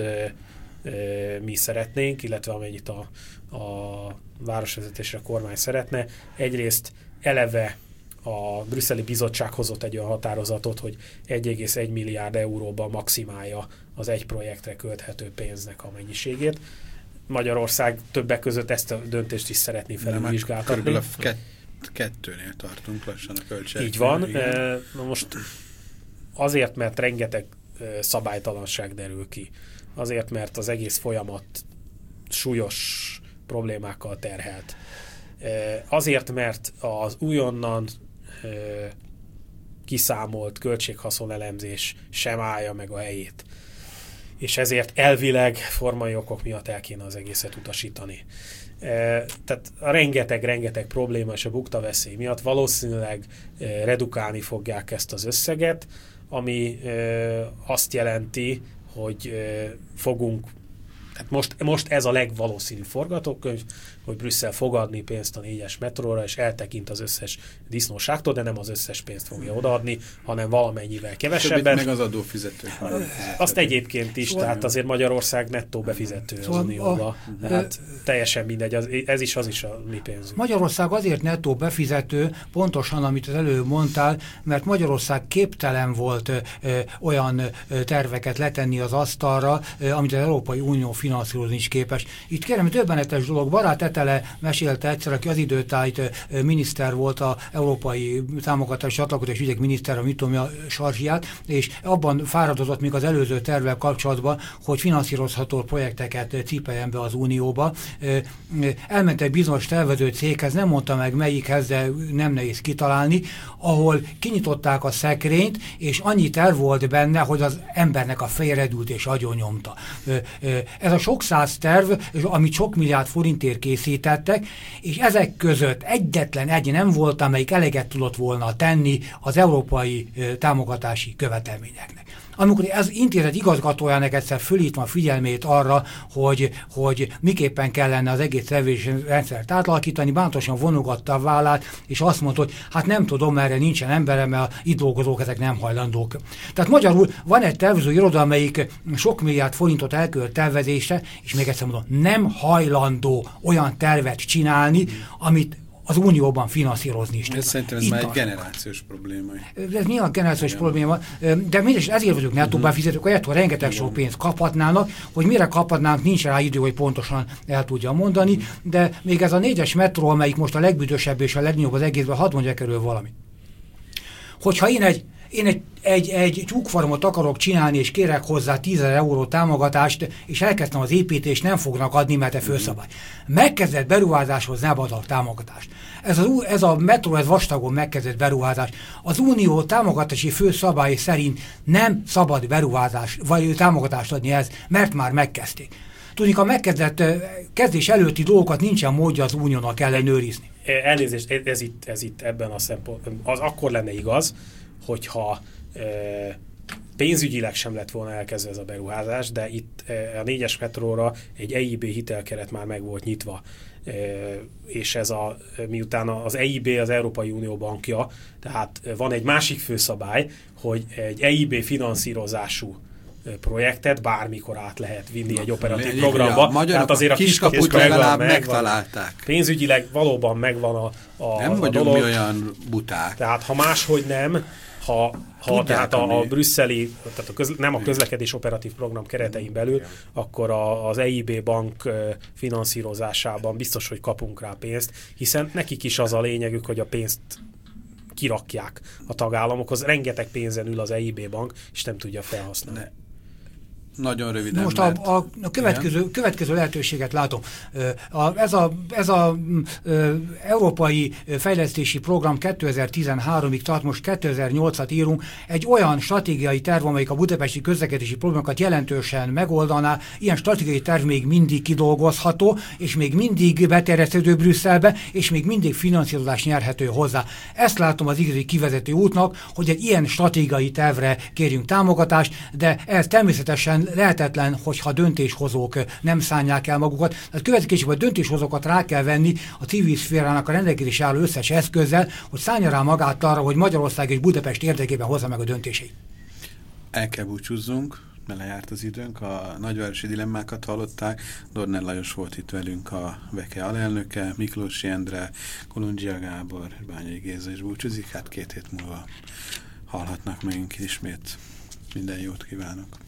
mi szeretnénk, illetve amennyit a, a városvezetésre a kormány szeretne. Egyrészt eleve a brüsszeli bizottság hozott egy olyan határozatot, hogy egy egész egy milliárd euróban maximálja az egy projektre költhető pénznek a mennyiségét. Magyarország többek között ezt a döntést is szeretné felülvizsgáltatni. Körülbelül a kett, kettőnél tartunk lassan a költségek. Így van. E, most azért, mert rengeteg szabálytalanság derül ki. Azért, mert az egész folyamat súlyos problémákkal terhelt. Azért, mert az újonnan kiszámolt költséghaszon elemzés sem állja meg a helyét. és ezért elvileg formai okok miatt el kéne az egészet utasítani. E, tehát a rengeteg-rengeteg probléma és a bukta veszély miatt valószínűleg e, redukálni fogják ezt az összeget, ami e, azt jelenti, hogy e, fogunk, tehát most, most ez a legvalószínűbb forgatókönyv, hogy Brüsszel fog adni pénzt a négyes metróra, és eltekint az összes disznóságtól, de nem az összes pénzt fogja odaadni, hanem valamennyivel kevesebben. Meg az adófizetők. Azt egyébként is, tehát azért Magyarország nettó befizető az Unióba. Tehát teljesen mindegy, az, ez is, az is a mi pénzünk. Magyarország azért nettó befizető, pontosan, amit az előbb mondtál, mert Magyarország képtelen volt ö, olyan ö, terveket letenni az asztalra, ö, amit az Európai Unió finanszírozni is képes. Itt kérem, döbbenetes dolog, Barát Etele mesélte egyszer, aki az időtájt ö, miniszter volt, a európai támogatás csatlakozás ügyek miniszter, a mit tudom, a Sarzsiát, és abban fáradozott még az előző tervvel kapcsolatban, hogy finanszírozható projekteket cipeljen be az Unióba. Elment egy bizonyos tervező céghez, nem mondta meg melyikhez, de nem nehéz kitalálni, ahol kinyitották a szekrényt, és annyi terv volt benne, hogy az embernek a félredült és agyonnyomta. Ez a sok száz terv, amit sok milliárd forintért készítettek, és ezek között egyetlen egy nem volt, amelyik eleget tudott volna tenni az európai támogatási követelményeknek. Amikor az intézet igazgatójának egyszer fölhívtam a figyelmét arra, hogy, hogy miképpen kellene az egész szervezési rendszert átalakítani, bántosan vonogatta a vállát, és azt mondta, hogy hát nem tudom, erre nincsen emberem, mert itt dolgozók ezek nem hajlandók. Tehát magyarul van egy tervező iroda, amelyik sok milliárd forintot elkölt tervezésre, és még egyszer mondom, nem hajlandó olyan tervet csinálni, amit az Unióban finanszírozni is. Ez szerintem ez Itt már egy a... generációs probléma. Ez nyilván generációs Igen. probléma, de mindegy, ezért vagyok nettó befizetők, olyat, hogy rengeteg sok pénzt kaphatnának, hogy mire kaphatnánk, nincs rá idő, hogy pontosan el tudja mondani, de még ez a négyes metró, amelyik most a legbüdösebb és a legnagyobb az egészben, hadd mondjak erről valamit. Hogyha én egy Én egy, egy, egy tyúkfarmot akarok csinálni, és kérek hozzá tízezer euró támogatást, és elkezdtem az építést, nem fognak adni, mert e főszabály. Megkezdett beruházáshoz nem adnak támogatást. Ez, az, ez a metró, ez vastagon megkezdett beruházás. Az Unió támogatási főszabály szerint nem szabad beruházás, vagy támogatást adni ez, mert már megkezdték. Tudjuk, a megkezdett kezdés előtti dolgokat nincsen módja az Uniónak ellenőrizni. Elnézést, ez itt, ez itt ebben a szempontból, az akkor lenne igaz, hogyha e, pénzügyileg sem lett volna elkezdve ez a beruházás, de itt e, a négyes metróra egy E I B hitelkeret már meg volt nyitva, e, és ez a, miután az E I B az Európai Unió bankja, tehát van egy másik főszabály, hogy egy E I B finanszírozású projektet bármikor át lehet vinni egy operatív Légy, programba. A tehát azért a kiskaput legalább megvan, megtalálták. Pénzügyileg valóban megvan a, a, nem a vagyunk dolog. Mi olyan buták. Tehát ha máshogy nem, ha, ha tehát a, a brüsszeli, tehát a közle, nem a közlekedés operatív program keretein belül, akkor a, az E I B bank finanszírozásában biztos, hogy kapunk rá pénzt, hiszen nekik is az a lényegük, hogy a pénzt kirakják a tagállamokhoz. Rengeteg pénzen ül az E I B bank, és nem tudja felhasználni. Ne. Nagyon röviden. Most a, a, a következő, következő lehetőséget látom. A, ez a, ez a ö, Európai Fejlesztési Program kétezer-tizenháromig tart, most kétezer-nyolcat írunk, egy olyan stratégiai terv, amelyik a budapesti közlekedési problémákat jelentősen megoldaná. Ilyen stratégiai terv még mindig kidolgozható, és még mindig beterjeszthető Brüsszelbe, és még mindig finanszírozás nyerhető hozzá. Ezt látom az igazi kivezető útnak, hogy egy ilyen stratégiai tervre kérjünk támogatást, de ez természetesen lehetetlen, hogyha döntéshozók nem szánják el magukat. Tehát következésében a döntéshozókat rá kell venni a civil szférának a rendelkezésre álló összes eszközzel, hogy szánja rá magát arra, hogy Magyarország és Budapest érdekében hozza meg a döntéseit. El kell búcsúzzunk, mert lejárt az időnk, a nagyvárosi dilemmákat hallották. Dorner Lajos volt itt velünk, a Veke alelnöke, Miklósi Endre, Kolundzsia Gábor, Bányai Géza is búcsúzik, hát két hét múlva hallhatnak megint ismét. Minden jót kívánok!